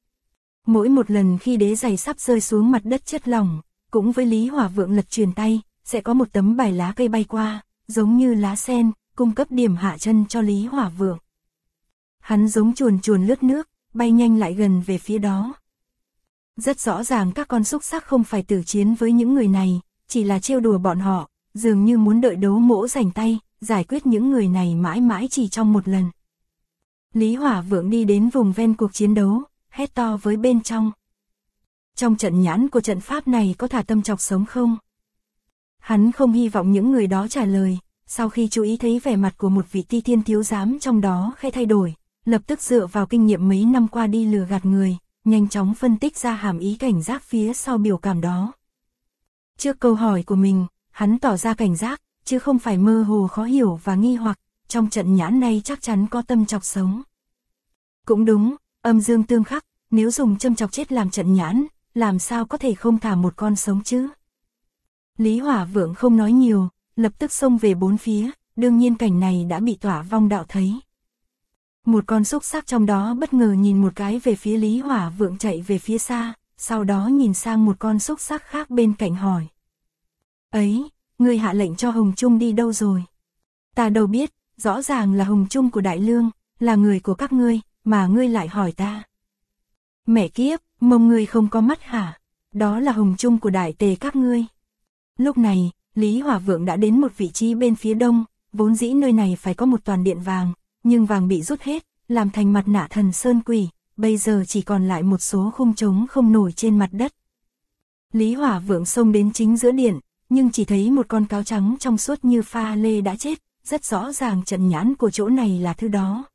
[SPEAKER 1] Mỗi một lần khi đế giày sắp rơi xuống mặt đất chất lỏng, cũng với Lý Hỏa Vượng lật truyền tay, sẽ có một tấm bài lá cây bay qua, giống như lá sen, cung cấp điểm hạ chân cho Lý Hỏa Vượng. Hắn giống chuồn chuồn lướt nước, bay nhanh lại gần về phía đó. Rất rõ ràng các con xúc sắc không phải tử chiến với những người này, chỉ là trêu đùa bọn họ, dường như muốn đợi đấu mỗ rảnh tay, giải quyết những người này mãi mãi chỉ trong một lần. Lý Hỏa Vượng đi đến vùng ven cuộc chiến đấu, hét to với bên trong. Trong trận nhãn của trận pháp này có thả tâm chọc sống không? Hắn không hy vọng những người đó trả lời, sau khi chú ý thấy vẻ mặt của một vị Ti Thiên thiếu giám trong đó khẽ thay đổi, lập tức dựa vào kinh nghiệm mấy năm qua đi lừa gạt người, nhanh chóng phân tích ra hàm ý cảnh giác phía sau biểu cảm đó. Trước câu hỏi của mình, hắn tỏ ra cảnh giác, chứ không phải mơ hồ khó hiểu và nghi hoặc, trong trận nhãn này chắc chắn có tâm chọc sống. Cũng đúng, âm dương tương khắc, nếu dùng châm chọc chết làm trận nhãn, làm sao có thể không thả một con sống chứ? Lý Hỏa Vượng không nói nhiều, lập tức xông về bốn phía, đương nhiên cảnh này đã bị Tọa Vong Đạo thấy. Một con xúc sắc trong đó bất ngờ nhìn một cái về phía Lý Hỏa Vượng chạy về phía xa, sau đó nhìn sang một con xúc sắc khác bên cạnh hỏi. Ấy, ngươi hạ lệnh cho Hồng Trung đi đâu rồi? Ta đâu biết, rõ ràng là Hồng Trung của Đại Lương, là người của các ngươi, mà ngươi lại hỏi ta. Mẹ kiếp, mông ngươi không có mắt hả? Đó là Hồng Trung của Đại Tề các ngươi. Lúc này, Lý Hỏa Vượng đã đến một vị trí bên phía đông, vốn dĩ nơi này phải có một toàn điện vàng, nhưng vàng bị rút hết, làm thành mặt nạ thần sơn quỷ, bây giờ chỉ còn lại một số khung trống không nổi trên mặt đất. Lý Hỏa Vượng xông đến chính giữa điện, nhưng chỉ thấy một con cáo trắng trong suốt như pha lê đã chết, rất rõ ràng trận nhãn của chỗ này là thứ đó.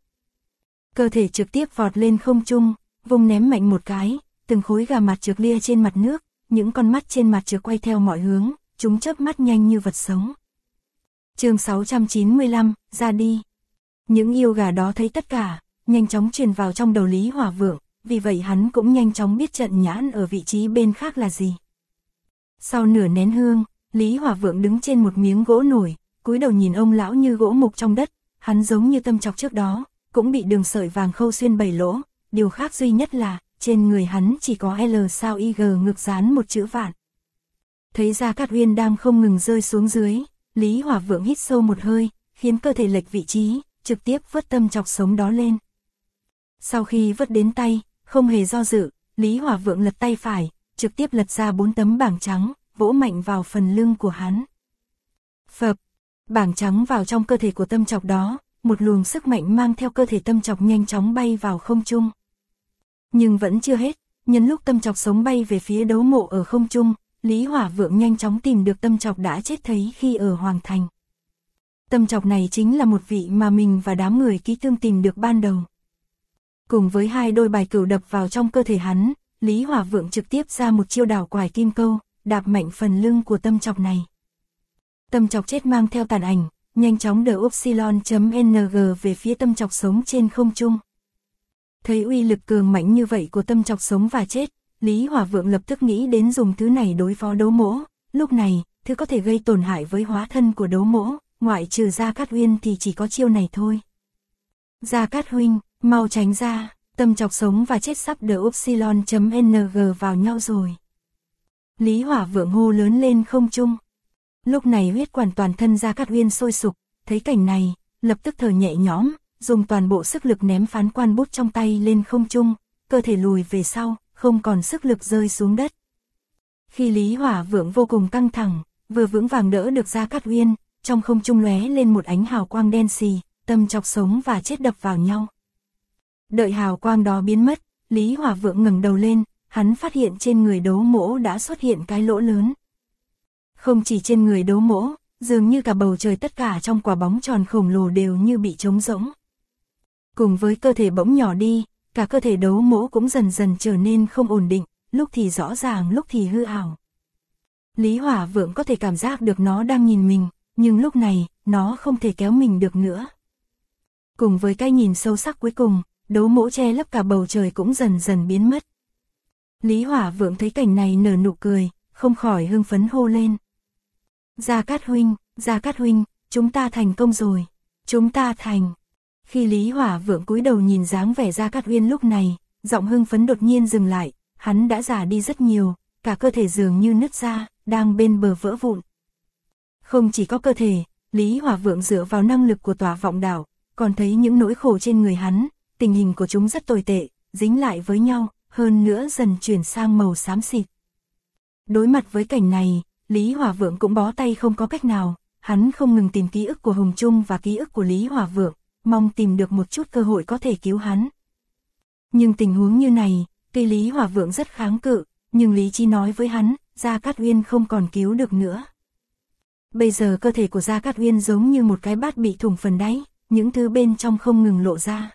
[SPEAKER 1] Cơ thể trực tiếp vọt lên không trung, vung ném mạnh một cái, từng khối gà mặt trược lia trên mặt nước, những con mắt trên mặt trược quay theo mọi hướng, chúng chớp mắt nhanh như vật sống. Chương 695, ra đi. Những yêu gà đó thấy tất cả, nhanh chóng truyền vào trong đầu Lý Hỏa Vượng, vì vậy hắn cũng nhanh chóng biết trận nhãn ở vị trí bên khác là gì. Sau nửa nén hương, Lý Hỏa Vượng đứng trên một miếng gỗ nổi, cúi đầu nhìn ông lão như gỗ mục trong đất, hắn giống như tâm chọc trước đó, cũng bị đường sợi vàng khâu xuyên 7 lỗ, điều khác duy nhất là, trên người hắn chỉ có L sao IG ngực dán một chữ vạn. Thấy Gia Cát Uyên đang không ngừng rơi xuống dưới, Lý Hỏa Vượng hít sâu một hơi, khiến cơ thể lệch vị trí, trực tiếp vớt tâm chọc sống đó lên. Sau khi vớt đến tay, không hề do dự, Lý Hỏa Vượng lật tay phải, trực tiếp lật ra 4 tấm bảng trắng, vỗ mạnh vào phần lưng của hắn. Phập, bảng trắng vào trong cơ thể của tâm chọc đó, một luồng sức mạnh mang theo cơ thể tâm chọc nhanh chóng bay vào không trung. Nhưng vẫn chưa hết, nhân lúc tâm chọc sống bay về phía đấu mộ ở không trung, Lý Hỏa Vượng nhanh chóng tìm được tâm chọc đã chết thấy khi ở Hoàng Thành. Tâm chọc này chính là một vị mà mình và đám người ký tương tìm được ban đầu. Cùng với 2 đôi bài cửu đập vào trong cơ thể hắn, Lý Hỏa Vượng trực tiếp ra một chiêu đảo quải kim câu, đạp mạnh phần lưng của tâm chọc này. Tâm chọc chết mang theo tàn ảnh, nhanh chóng đỡ upsilon.ng về phía tâm chọc sống trên không trung. Thấy uy lực cường mạnh như vậy của tâm chọc sống và chết, Lý Hỏa Vượng lập tức nghĩ đến dùng thứ này đối phó đấu mỗ. Lúc này, thứ có thể gây tổn hại với hóa thân của đấu mỗ, ngoại trừ Gia Cát Uyên thì chỉ có chiêu này thôi. Gia Cát huynh, mau tránh ra, tâm chọc sống và chết sắp đỡ upsilon.ng vào nhau rồi. Lý Hỏa Vượng hô lớn lên không trung. Lúc này huyết quản toàn thân Gia Cát Uyên sôi sục, thấy cảnh này, lập tức thở nhẹ nhõm, dùng toàn bộ sức lực ném phán quan bút trong tay lên không trung, cơ thể lùi về sau, không còn sức lực rơi xuống đất. Khi Lý Hỏa Vượng vô cùng căng thẳng, vừa vững vàng đỡ được Gia Cát Uyên, trong không trung lóe lên một ánh hào quang đen xì, tâm chọc sống và chết đập vào nhau. Đợi hào quang đó biến mất, Lý Hỏa Vượng ngẩng đầu lên, hắn phát hiện trên người đấu mỗ đã xuất hiện cái lỗ lớn. Không chỉ trên người đấu mỗ, dường như cả bầu trời tất cả trong quả bóng tròn khổng lồ đều như bị trống rỗng. Cùng với cơ thể bỗng nhỏ đi, cả cơ thể đấu mỗ cũng dần dần trở nên không ổn định, lúc thì rõ ràng lúc thì hư ảo. Lý Hỏa Vượng có thể cảm giác được nó đang nhìn mình, nhưng lúc này, nó không thể kéo mình được nữa. Cùng với cái nhìn sâu sắc cuối cùng, đấu mỗ che lấp cả bầu trời cũng dần dần biến mất. Lý Hỏa Vượng thấy cảnh này nở nụ cười, không khỏi hưng phấn hô lên. Gia Cát huynh, chúng ta thành công rồi, chúng ta thành. Khi Lý Hỏa Vượng cúi đầu nhìn dáng vẻ Gia Cát Uyên lúc này, giọng hưng phấn đột nhiên dừng lại, hắn đã già đi rất nhiều, cả cơ thể dường như nứt ra, đang bên bờ vỡ vụn. Không chỉ có cơ thể, Lý Hỏa Vượng dựa vào năng lực của Tỏa Vọng Đảo, còn thấy những nỗi khổ trên người hắn, tình hình của chúng rất tồi tệ, dính lại với nhau, hơn nữa dần chuyển sang màu xám xịt. Đối mặt với cảnh này, Lý Hỏa Vượng cũng bó tay không có cách nào, hắn không ngừng tìm ký ức của Hồng Trung và ký ức của Lý Hỏa Vượng, mong tìm được một chút cơ hội có thể cứu hắn. Nhưng tình huống như này, tuy Lý Hỏa Vượng rất kháng cự, nhưng lý trí nói với hắn, Gia Cát Uyên không còn cứu được nữa. Bây giờ cơ thể của Gia Cát Uyên giống như một cái bát bị thủng phần đáy, những thứ bên trong không ngừng lộ ra.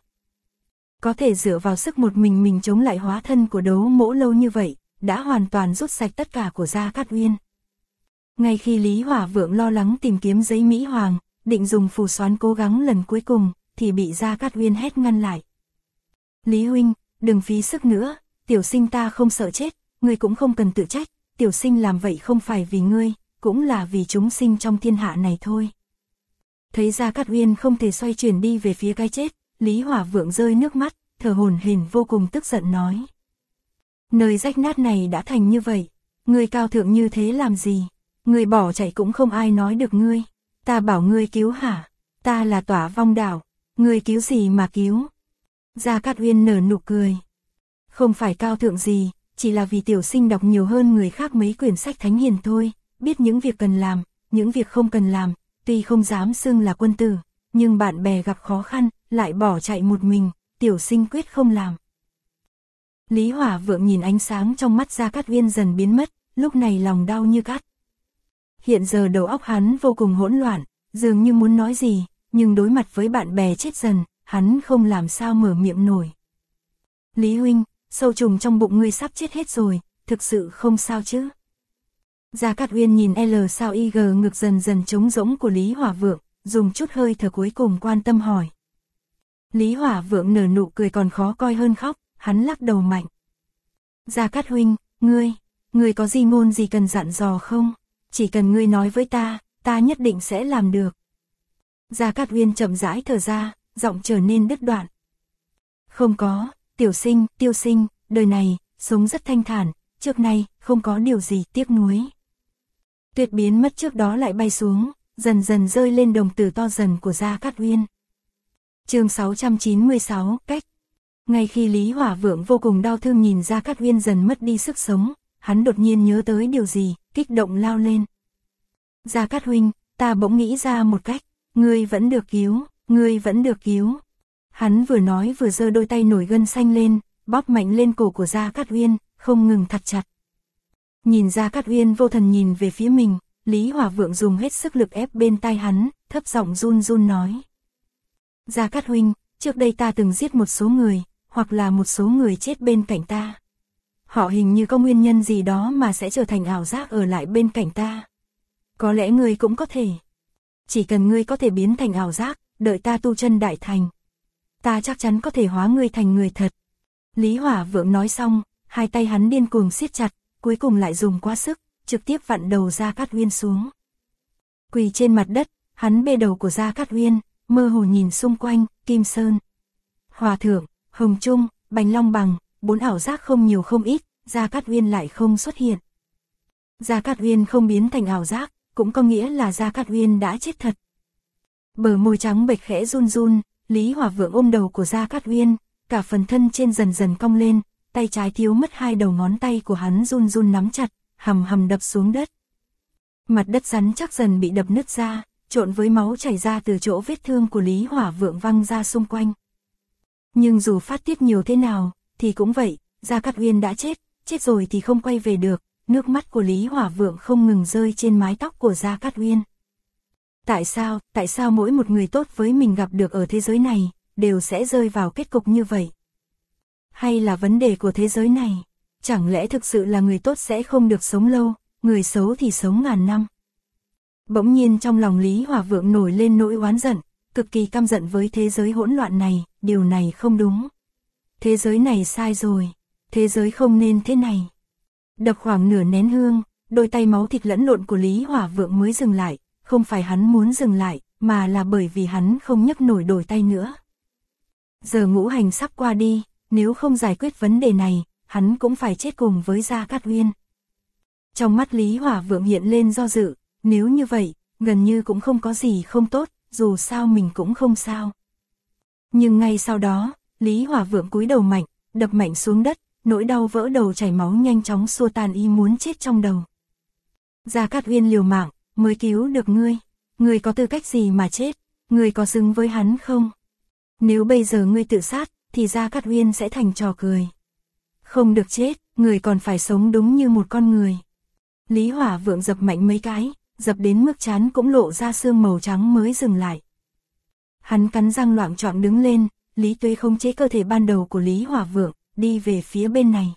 [SPEAKER 1] Có thể dựa vào sức một mình chống lại hóa thân của đấu mỗ lâu như vậy, đã hoàn toàn rút sạch tất cả của Gia Cát Uyên. Ngay khi Lý Hỏa Vượng lo lắng tìm kiếm giấy Mỹ Hoàng, định dùng phù xoán cố gắng lần cuối cùng, thì bị Gia Cát Uyên hét ngăn lại. Lý huynh, đừng phí sức nữa, tiểu sinh ta không sợ chết, ngươi cũng không cần tự trách, tiểu sinh làm vậy không phải vì ngươi, cũng là vì chúng sinh trong thiên hạ này thôi. Thấy Gia Cát Uyên không thể xoay chuyển đi về phía cái chết, Lý Hỏa Vượng rơi nước mắt, thở hổn hển vô cùng tức giận nói. Nơi rách nát này đã thành như vậy, ngươi cao thượng như thế làm gì? Ngươi bỏ chạy cũng không ai nói được ngươi. Ta bảo ngươi cứu hả? Ta là Tỏa Vong Đảo, ngươi cứu gì mà cứu? Gia Cát Uyên nở nụ cười. Không phải cao thượng gì, chỉ là vì tiểu sinh đọc nhiều hơn người khác mấy quyển sách thánh hiền thôi, biết những việc cần làm, những việc không cần làm, tuy không dám xưng là quân tử, nhưng bạn bè gặp khó khăn, lại bỏ chạy một mình, tiểu sinh quyết không làm. Lý Hỏa Vượng nhìn ánh sáng trong mắt Gia Cát Uyên dần biến mất, lúc này lòng đau như cắt. Hiện giờ đầu óc hắn vô cùng hỗn loạn, dường như muốn nói gì, nhưng đối mặt với bạn bè chết dần, hắn không làm sao mở miệng nổi. Lý huynh, sâu trùng trong bụng ngươi sắp chết hết rồi, thực sự không sao chứ? Gia Cát Uyên nhìn L sao IG ngực dần dần trống rỗng của Lý Hỏa Vượng, dùng chút hơi thở cuối cùng quan tâm hỏi. Lý Hỏa Vượng nở nụ cười còn khó coi hơn khóc, hắn lắc đầu mạnh. Gia Cát huynh, ngươi có gì ngôn gì cần dặn dò không? Chỉ cần ngươi nói với ta nhất định sẽ làm được. Gia Cát Uyên chậm rãi thở ra, giọng trở nên đứt đoạn. Không có, tiêu sinh, đời này, sống rất thanh thản, trước nay, không có điều gì tiếc nuối. Tuyết biến mất trước đó lại bay xuống, dần dần rơi lên đồng tử to dần của Gia Cát Uyên. Chương 696, cách. Ngay khi Lý Hỏa Vượng vô cùng đau thương nhìn Gia Cát Uyên dần mất đi sức sống, hắn đột nhiên nhớ tới điều gì, kích động lao lên. Gia Cát huynh, ta bỗng nghĩ ra một cách, ngươi vẫn được cứu, ngươi vẫn được cứu. Hắn vừa nói vừa giơ đôi tay nổi gân xanh lên, bóp mạnh lên cổ của Gia Cát Uyên, không ngừng thắt chặt. Nhìn Gia Cát Uyên vô thần nhìn về phía mình, Lý Hỏa Vượng dùng hết sức lực ép bên tai hắn, thấp giọng run run nói. Gia Cát huynh, trước đây ta từng giết một số người, hoặc là một số người chết bên cạnh ta. Họ hình như có nguyên nhân gì đó mà sẽ trở thành ảo giác ở lại bên cạnh ta. Có lẽ ngươi cũng có thể. Chỉ cần ngươi có thể biến thành ảo giác, đợi ta tu chân đại thành. Ta chắc chắn có thể hóa ngươi thành người thật. Lý Hỏa Vượng nói xong, hai tay hắn điên cuồng siết chặt, cuối cùng lại dùng quá sức, trực tiếp vặn đầu Gia Cát Uyên xuống. Quỳ trên mặt đất, hắn bê đầu của Gia Cát Uyên, mơ hồ nhìn xung quanh, Kim Sơn, Hòa Thượng, Hồng Trung, Bành Long Bằng, 4 ảo giác không nhiều không ít, Gia Cát Uyên lại không xuất hiện. Gia Cát Uyên không biến thành ảo giác, cũng có nghĩa là Gia Cát Uyên đã chết thật. Bờ môi trắng bệch khẽ run run, Lý Hỏa Vượng ôm đầu của Gia Cát Uyên, cả phần thân trên dần dần cong lên, tay trái thiếu mất 2 đầu ngón tay của hắn run run nắm chặt, hầm hầm đập xuống đất. Mặt đất rắn chắc dần bị đập nứt ra, trộn với máu chảy ra từ chỗ vết thương của Lý Hỏa Vượng văng ra xung quanh. Nhưng dù phát tiết nhiều thế nào, thì cũng vậy, Gia Cát Uyên đã chết rồi thì không quay về được, nước mắt của Lý Hỏa Vượng không ngừng rơi trên mái tóc của Gia Cát Uyên. Tại sao mỗi một người tốt với mình gặp được ở thế giới này, đều sẽ rơi vào kết cục như vậy? Hay là vấn đề của thế giới này, chẳng lẽ thực sự là người tốt sẽ không được sống lâu, người xấu thì sống ngàn năm? Bỗng nhiên trong lòng Lý Hỏa Vượng nổi lên nỗi oán giận, cực kỳ căm giận với thế giới hỗn loạn này, điều này không đúng. Thế giới này sai rồi, thế giới không nên thế này. Đập khoảng nửa nén hương, đôi tay máu thịt lẫn lộn của Lý Hỏa Vượng mới dừng lại, không phải hắn muốn dừng lại, mà là bởi vì hắn không nhấc nổi đổi tay nữa. Giờ ngũ hành sắp qua đi, nếu không giải quyết vấn đề này, hắn cũng phải chết cùng với Gia Cát Uyên. Trong mắt Lý Hỏa Vượng hiện lên do dự, nếu như vậy, gần như cũng không có gì không tốt, dù sao mình cũng không sao. Nhưng ngay sau đó, Lý Hỏa Vượng cúi đầu mạnh, đập mạnh xuống đất, nỗi đau vỡ đầu chảy máu nhanh chóng xua tan ý muốn chết trong đầu. Gia Cát Uyên liều mạng, mới cứu được ngươi. Ngươi có tư cách gì mà chết? Ngươi có xứng với hắn không? Nếu bây giờ ngươi tự sát, thì Gia Cát Uyên sẽ thành trò cười. Không được chết, ngươi còn phải sống đúng như một con người. Lý Hỏa Vượng dập mạnh mấy cái, dập đến mức trán cũng lộ ra xương màu trắng mới dừng lại. Hắn cắn răng loạng choạng đứng lên, Lý Tuế khống chế cơ thể ban đầu của Lý Hỏa Vượng, đi về phía bên này.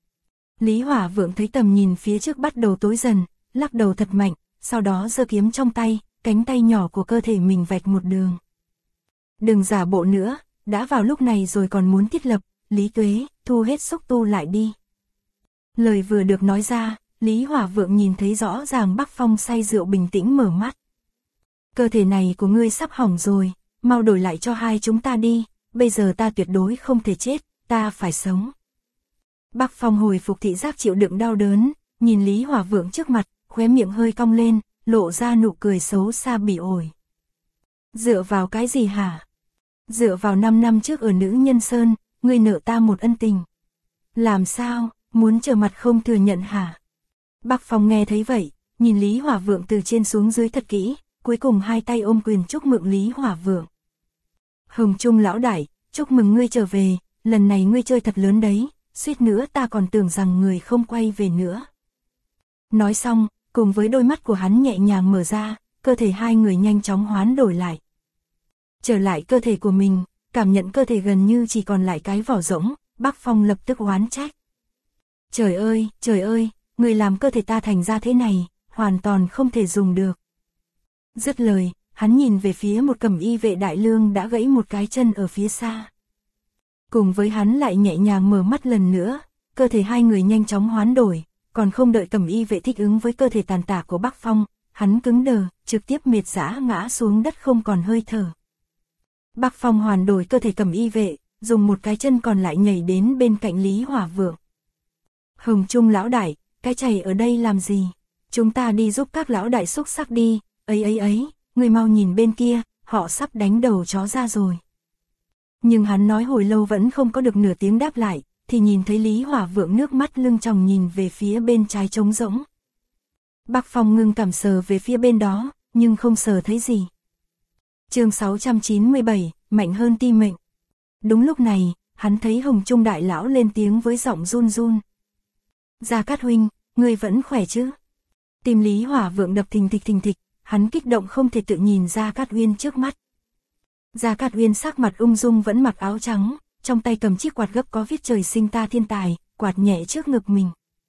[SPEAKER 1] Lý Hỏa Vượng thấy tầm nhìn phía trước bắt đầu tối dần, lắc đầu thật mạnh, sau đó giơ kiếm trong tay, cánh tay nhỏ của cơ thể mình vạch một đường. Đừng giả bộ nữa, đã vào lúc này rồi còn muốn thiết lập, Lý Tuế, thu hết xúc tu lại đi. Lời vừa được nói ra, Lý Hỏa Vượng nhìn thấy rõ ràng Bắc Phong say rượu bình tĩnh mở mắt. Cơ thể này của ngươi sắp hỏng rồi, mau đổi lại cho hai chúng ta đi, bây giờ ta tuyệt đối không thể chết, ta phải sống. Bắc Phong hồi phục thị giác chịu đựng đau đớn, nhìn Lý Hỏa Vượng trước mặt, khóe miệng hơi cong lên, lộ ra nụ cười xấu xa bỉ ổi. Dựa vào cái gì hả? Dựa vào 5 năm trước ở Nữ Nhân Sơn, ngươi nợ ta một ân tình. Làm sao, muốn trở mặt không thừa nhận hả? Bắc Phong nghe thấy vậy, nhìn Lý Hỏa Vượng từ trên xuống dưới thật kỹ, cuối cùng hai tay ôm quyền chúc mừng Lý Hỏa Vượng. Hồng Trung lão đại, chúc mừng ngươi trở về, lần này ngươi chơi thật lớn đấy, suýt nữa ta còn tưởng rằng người không quay về nữa. Nói xong, cùng với đôi mắt của hắn nhẹ nhàng mở ra, cơ thể hai người nhanh chóng hoán đổi lại. Trở lại cơ thể của mình, cảm nhận cơ thể gần như chỉ còn lại cái vỏ rỗng, Bắc Phong lập tức oán trách. Trời ơi, người làm cơ thể ta thành ra thế này, hoàn toàn không thể dùng được. Dứt lời, hắn nhìn về phía một cẩm y vệ đại lương đã gãy một cái chân ở phía xa. Cùng với hắn lại nhẹ nhàng mở mắt lần nữa, cơ thể hai người nhanh chóng hoán đổi, còn không đợi cẩm y vệ thích ứng với cơ thể tàn tạ của Bắc Phong, hắn cứng đờ, trực tiếp mệt rã ngã xuống đất không còn hơi thở. Bắc Phong hoàn đổi cơ thể cẩm y vệ, dùng một cái chân còn lại nhảy đến bên cạnh Lý Hỏa Vượng. Hồng Trung lão đại, cái chày ở đây làm gì? Chúng ta đi giúp các lão đại xúc sắc đi, ấy, người mau nhìn bên kia, họ sắp đánh đầu chó ra rồi. Nhưng hắn nói hồi lâu vẫn không có được nửa tiếng đáp lại, thì nhìn thấy Lý Hỏa Vượng nước mắt lưng tròng nhìn về phía bên trái trống rỗng. Bác Phong ngưng cảm sờ về phía bên đó, nhưng không sờ thấy gì. Chương 697, mạnh hơn ti mệnh. Đúng lúc này, hắn thấy Hồng Trung đại lão lên tiếng với giọng run run. Gia Cát huynh, ngươi vẫn khỏe chứ? Tim Lý Hỏa Vượng đập thình thịch, hắn kích động không thể tự nhìn Gia Cát Uyên trước mắt. Gia Cát Uyên sắc mặt ung dung vẫn mặc áo trắng, trong tay cầm chiếc quạt gấp có viết trời sinh ta thiên tài, quạt nhẹ trước ngực mình.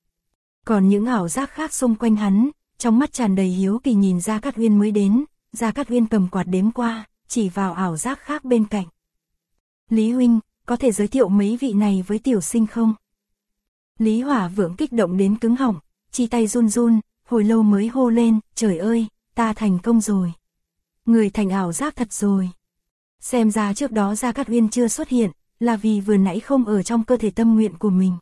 [SPEAKER 1] Còn những ảo giác khác xung quanh hắn, trong mắt tràn đầy hiếu kỳ nhìn Gia Cát Uyên mới đến, Gia Cát Uyên cầm quạt đếm qua, chỉ vào ảo giác khác bên cạnh. Lý huynh, có thể giới thiệu mấy vị này với tiểu sinh không? Lý Hỏa Vượng kích động đến cứng họng, chi tay run run, hồi lâu mới hô lên, trời ơi, ta thành công rồi. Người thành ảo giác thật rồi. Xem ra trước đó Gia Cát Uyên chưa xuất hiện, là vì vừa nãy không ở trong cơ thể tâm nguyện của mình.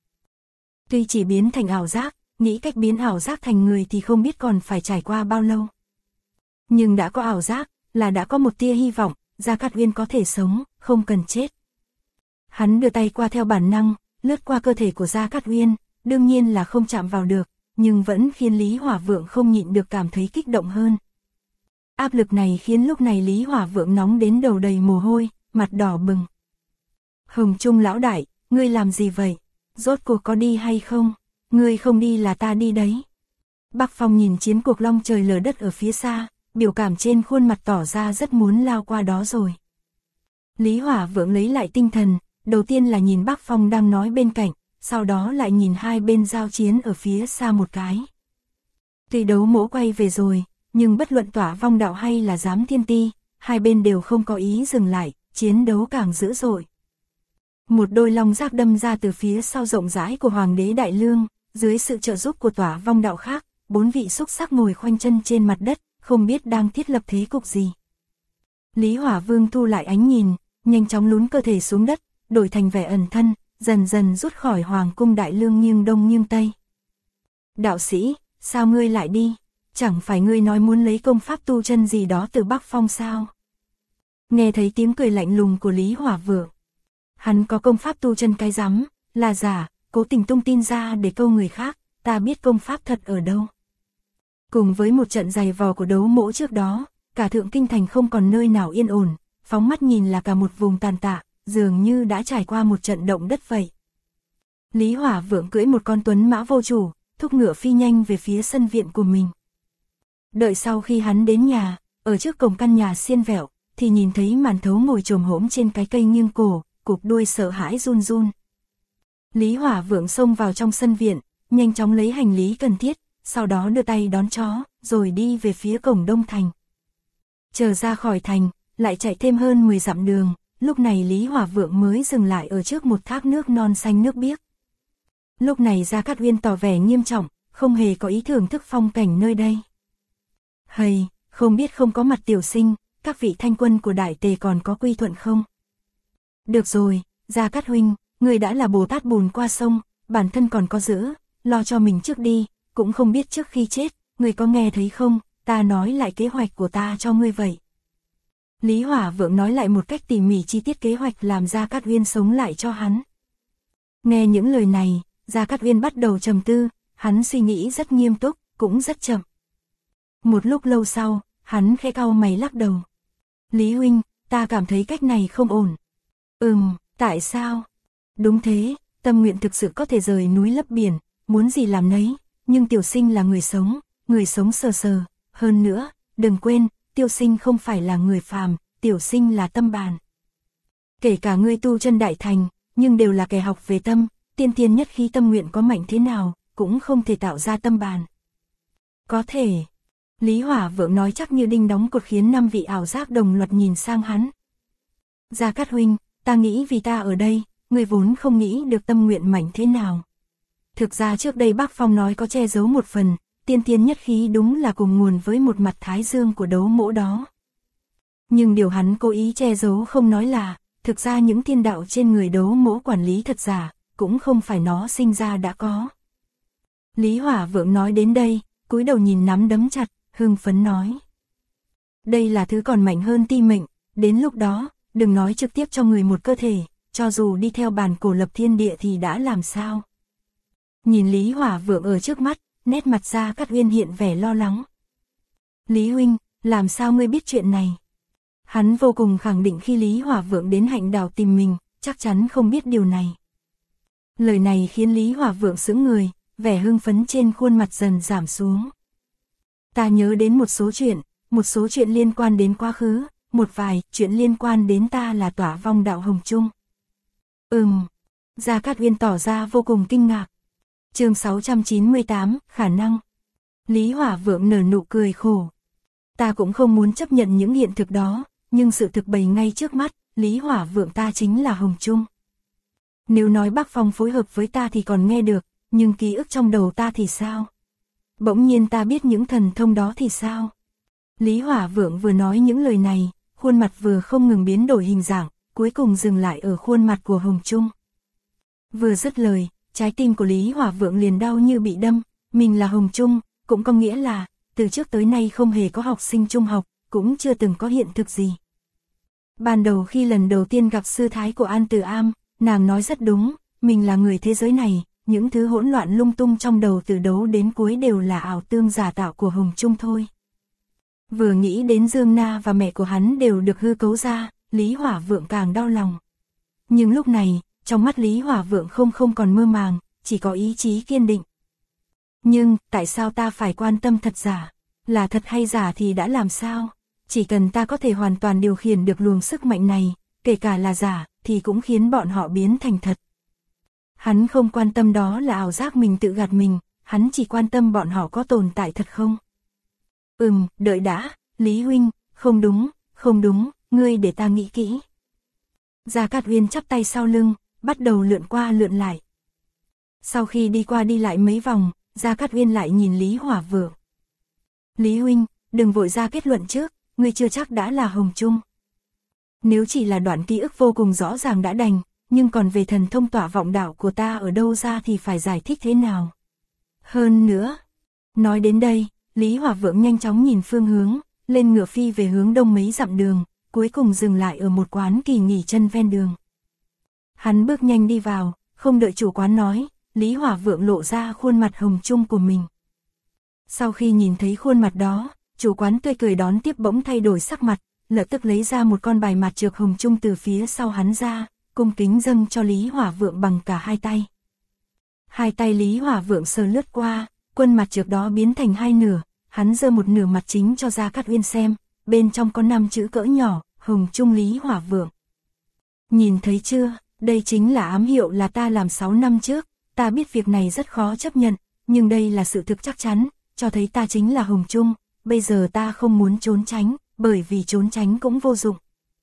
[SPEAKER 1] Tuy chỉ biến thành ảo giác, nghĩ cách biến ảo giác thành người thì không biết còn phải trải qua bao lâu. Nhưng đã có ảo giác, là đã có một tia hy vọng, Gia Cát Uyên có thể sống, không cần chết. Hắn đưa tay qua theo bản năng, lướt qua cơ thể của Gia Cát Uyên, đương nhiên là không chạm vào được, nhưng vẫn khiến Lý Hỏa Vượng không nhịn được cảm thấy kích động hơn. Áp lực này khiến lúc này Lý Hỏa Vượng nóng đến đầu đầy mồ hôi, mặt đỏ bừng. Hồng Trung lão đại, ngươi làm gì vậy? Rốt cuộc có đi hay không? Ngươi không đi là ta đi đấy. Bác Phong nhìn chiến cuộc long trời lở đất ở phía xa, biểu cảm trên khuôn mặt tỏ ra rất muốn lao qua đó rồi. Lý Hỏa Vượng lấy lại tinh thần, đầu tiên là nhìn Bác Phong đang nói bên cạnh, sau đó lại nhìn hai bên giao chiến ở phía xa một cái. Tuy đấu mỗ quay về rồi, nhưng bất luận Tỏa Vong Đạo hay là Giám Thiên Ti, hai bên đều không có ý dừng lại, chiến đấu càng dữ dội. Một đôi long giác đâm ra từ phía sau rộng rãi của Hoàng đế Đại Lương, dưới sự trợ giúp của Tỏa Vong Đạo khác, 4 vị xúc sắc ngồi khoanh chân trên mặt đất, không biết đang thiết lập thế cục gì. Lý Hỏa Vương thu lại ánh nhìn, nhanh chóng lún cơ thể xuống đất, đổi thành vẻ ẩn thân, dần dần rút khỏi Hoàng cung Đại Lương nghiêng đông nghiêng tây. Đạo sĩ, sao ngươi lại đi? Chẳng phải ngươi nói muốn lấy công pháp tu chân gì đó từ Bắc Phong sao? Nghe thấy tiếng cười lạnh lùng của Lý Hỏa Vượng. Hắn có công pháp tu chân cái rắm, là giả, cố tình tung tin ra để câu người khác, ta biết công pháp thật ở đâu. Cùng với một trận giày vò của đấu mỗ trước đó, cả Thượng Kinh Thành không còn nơi nào yên ổn, phóng mắt nhìn là cả một vùng tàn tạ, dường như đã trải qua một trận động đất vậy. Lý Hỏa Vượng cưỡi một con tuấn mã vô chủ, thúc ngựa phi nhanh về phía sân viện của mình. Đợi sau khi hắn đến nhà, ở trước cổng căn nhà xiên vẹo, thì nhìn thấy Màn Thấu ngồi chồm hổm trên cái cây nghiêng cổ, cụp đuôi sợ hãi run run. Lý Hỏa Vượng xông vào trong sân viện, nhanh chóng lấy hành lý cần thiết, sau đó đưa tay đón chó, rồi đi về phía cổng Đông Thành. Chờ ra khỏi thành, lại chạy thêm hơn 10 dặm đường, lúc này Lý Hỏa Vượng mới dừng lại ở trước một thác nước non xanh nước biếc. Lúc này Gia Cát Uyên tỏ vẻ nghiêm trọng, không hề có ý thưởng thức phong cảnh nơi đây. Hầy, không biết không có mặt tiểu sinh, các vị thanh quân của Đại Tề còn có quy thuận không? Được rồi, Gia Cát huynh, người đã là Bồ Tát bùn qua sông, bản thân còn có giữ, lo cho mình trước đi, cũng không biết trước khi chết, người có nghe thấy không, ta nói lại kế hoạch của ta cho ngươi vậy. Lý Hỏa Vượng nói lại một cách tỉ mỉ chi tiết kế hoạch làm Gia Cát Uyên sống lại cho hắn. Nghe những lời này, Gia Cát Uyên bắt đầu trầm tư, hắn suy nghĩ rất nghiêm túc, cũng rất chậm. Một lúc lâu sau, hắn khẽ cau mày lắc đầu. Lý huynh, ta cảm thấy cách này không ổn. Tại sao? Đúng thế, tâm nguyện thực sự có thể rời núi lấp biển, muốn gì làm nấy, nhưng tiểu sinh là người sống sờ sờ, hơn nữa, đừng quên, tiểu sinh không phải là người phàm, tiểu sinh là tâm bàn. Kể cả ngươi tu chân đại thành, nhưng đều là kẻ học về tâm, tiên thiên nhất khí tâm nguyện có mạnh thế nào, cũng không thể tạo ra tâm bàn. Có thể. Lý Hỏa Vượng nói chắc như đinh đóng cột khiến 5 vị ảo giác đồng loạt nhìn sang hắn. Gia Cát huynh, ta nghĩ vì ta ở đây, người vốn không nghĩ được tâm nguyện mạnh thế nào. Thực ra trước đây Bác Phong nói có che giấu một phần, tiên thiên nhất khí đúng là cùng nguồn với một mặt thái dương của đấu mỗ đó. Nhưng điều hắn cố ý che giấu không nói là, thực ra những thiên đạo trên người đấu mỗ quản lý thật giả, cũng không phải nó sinh ra đã có. Lý Hỏa Vượng nói đến đây, cúi đầu nhìn nắm đấm chặt, hưng phấn nói. Đây là thứ còn mạnh hơn ti mệnh, đến lúc đó, đừng nói trực tiếp cho người một cơ thể, cho dù đi theo bản cổ lập thiên địa thì đã làm sao. Nhìn Lý Hỏa Vượng ở trước mắt, nét mặt Gia Cát Uyên hiện vẻ lo lắng. Lý huynh, làm sao ngươi biết chuyện này? Hắn vô cùng khẳng định khi Lý Hỏa Vượng đến Hạnh Đảo tìm mình, chắc chắn không biết điều này. Lời này khiến Lý Hỏa Vượng sững người, vẻ hưng phấn trên khuôn mặt dần giảm xuống. Ta nhớ đến một số chuyện liên quan đến quá khứ, một vài chuyện liên quan đến ta là Tỏa Vong đạo Hồng Trung. Gia Cát Uyên tỏ ra vô cùng kinh ngạc. Chương 698, khả năng. Lý Hỏa Vượng nở nụ cười khổ. Ta cũng không muốn chấp nhận những hiện thực đó, nhưng sự thực bày ngay trước mắt, Lý Hỏa Vượng ta chính là Hồng Trung. Nếu nói Bắc Phong phối hợp với ta thì còn nghe được, nhưng ký ức trong đầu ta thì sao? Bỗng nhiên ta biết những thần thông đó thì sao? Lý Hỏa Vượng vừa nói những lời này, khuôn mặt vừa không ngừng biến đổi hình dạng, cuối cùng dừng lại ở khuôn mặt của Hồng Trung. Vừa dứt lời, trái tim của Lý Hỏa Vượng liền đau như bị đâm, mình là Hồng Trung, cũng có nghĩa là, từ trước tới nay không hề có học sinh trung học, cũng chưa từng có hiện thực gì. Ban đầu khi lần đầu tiên gặp sư thái của An Tử Am, nàng nói rất đúng, mình là người thế giới này, những thứ hỗn loạn lung tung trong đầu từ đầu đến cuối đều là ảo tương giả tạo của Hồng Trung thôi. Vừa nghĩ đến Dương Na và mẹ của hắn đều được hư cấu ra, Lý Hỏa Vượng càng đau lòng. Nhưng lúc này, trong mắt Lý Hỏa Vượng không còn mơ màng, chỉ có ý chí kiên định. Nhưng, tại sao ta phải quan tâm thật giả? Là thật hay giả thì đã làm sao? Chỉ cần ta có thể hoàn toàn điều khiển được luồng sức mạnh này, kể cả là giả, thì cũng khiến bọn họ biến thành thật. Hắn không quan tâm đó là ảo giác mình tự gạt mình, hắn chỉ quan tâm bọn họ có tồn tại thật không? Đợi đã, Lý huynh, không đúng, ngươi để ta nghĩ kỹ. Gia Cát Uyên chắp tay sau lưng, bắt đầu lượn qua lượn lại. Sau khi đi qua đi lại mấy vòng, Gia Cát Uyên lại nhìn Lý Hỏa Vượng. Lý huynh, đừng vội ra kết luận trước, ngươi chưa chắc đã là Hồng Trung. Nếu chỉ là đoạn ký ức vô cùng rõ ràng đã đành, nhưng còn về thần thông Tỏa Vọng đạo của ta ở đâu ra thì phải giải thích thế nào? Hơn nữa, nói đến đây, Lý Hỏa Vượng nhanh chóng nhìn phương hướng, lên ngựa phi về hướng đông mấy dặm đường, cuối cùng dừng lại ở một quán kỳ nghỉ chân ven đường. Hắn bước nhanh đi vào, không đợi chủ quán nói, Lý Hỏa Vượng lộ ra khuôn mặt Hồng Trung của mình. Sau khi nhìn thấy khuôn mặt đó, chủ quán tươi cười đón tiếp bỗng thay đổi sắc mặt, lập tức lấy ra một con bài mặt trược Hồng Trung từ phía sau hắn ra, cung kính dâng cho Lý Hỏa Vượng bằng cả hai tay. Hai tay Lý Hỏa Vượng sờ lướt qua, quân mặt trược đó biến thành hai nửa, hắn giơ một nửa mặt chính cho Gia Cát Uyên xem, bên trong có 5 chữ cỡ nhỏ, Hồng Trung Lý Hỏa Vượng. Nhìn thấy chưa, đây chính là ám hiệu là ta làm 6 năm trước, ta biết việc này rất khó chấp nhận, nhưng đây là sự thực chắc chắn, cho thấy ta chính là Hồng Trung, bây giờ ta không muốn trốn tránh, bởi vì trốn tránh cũng vô dụng.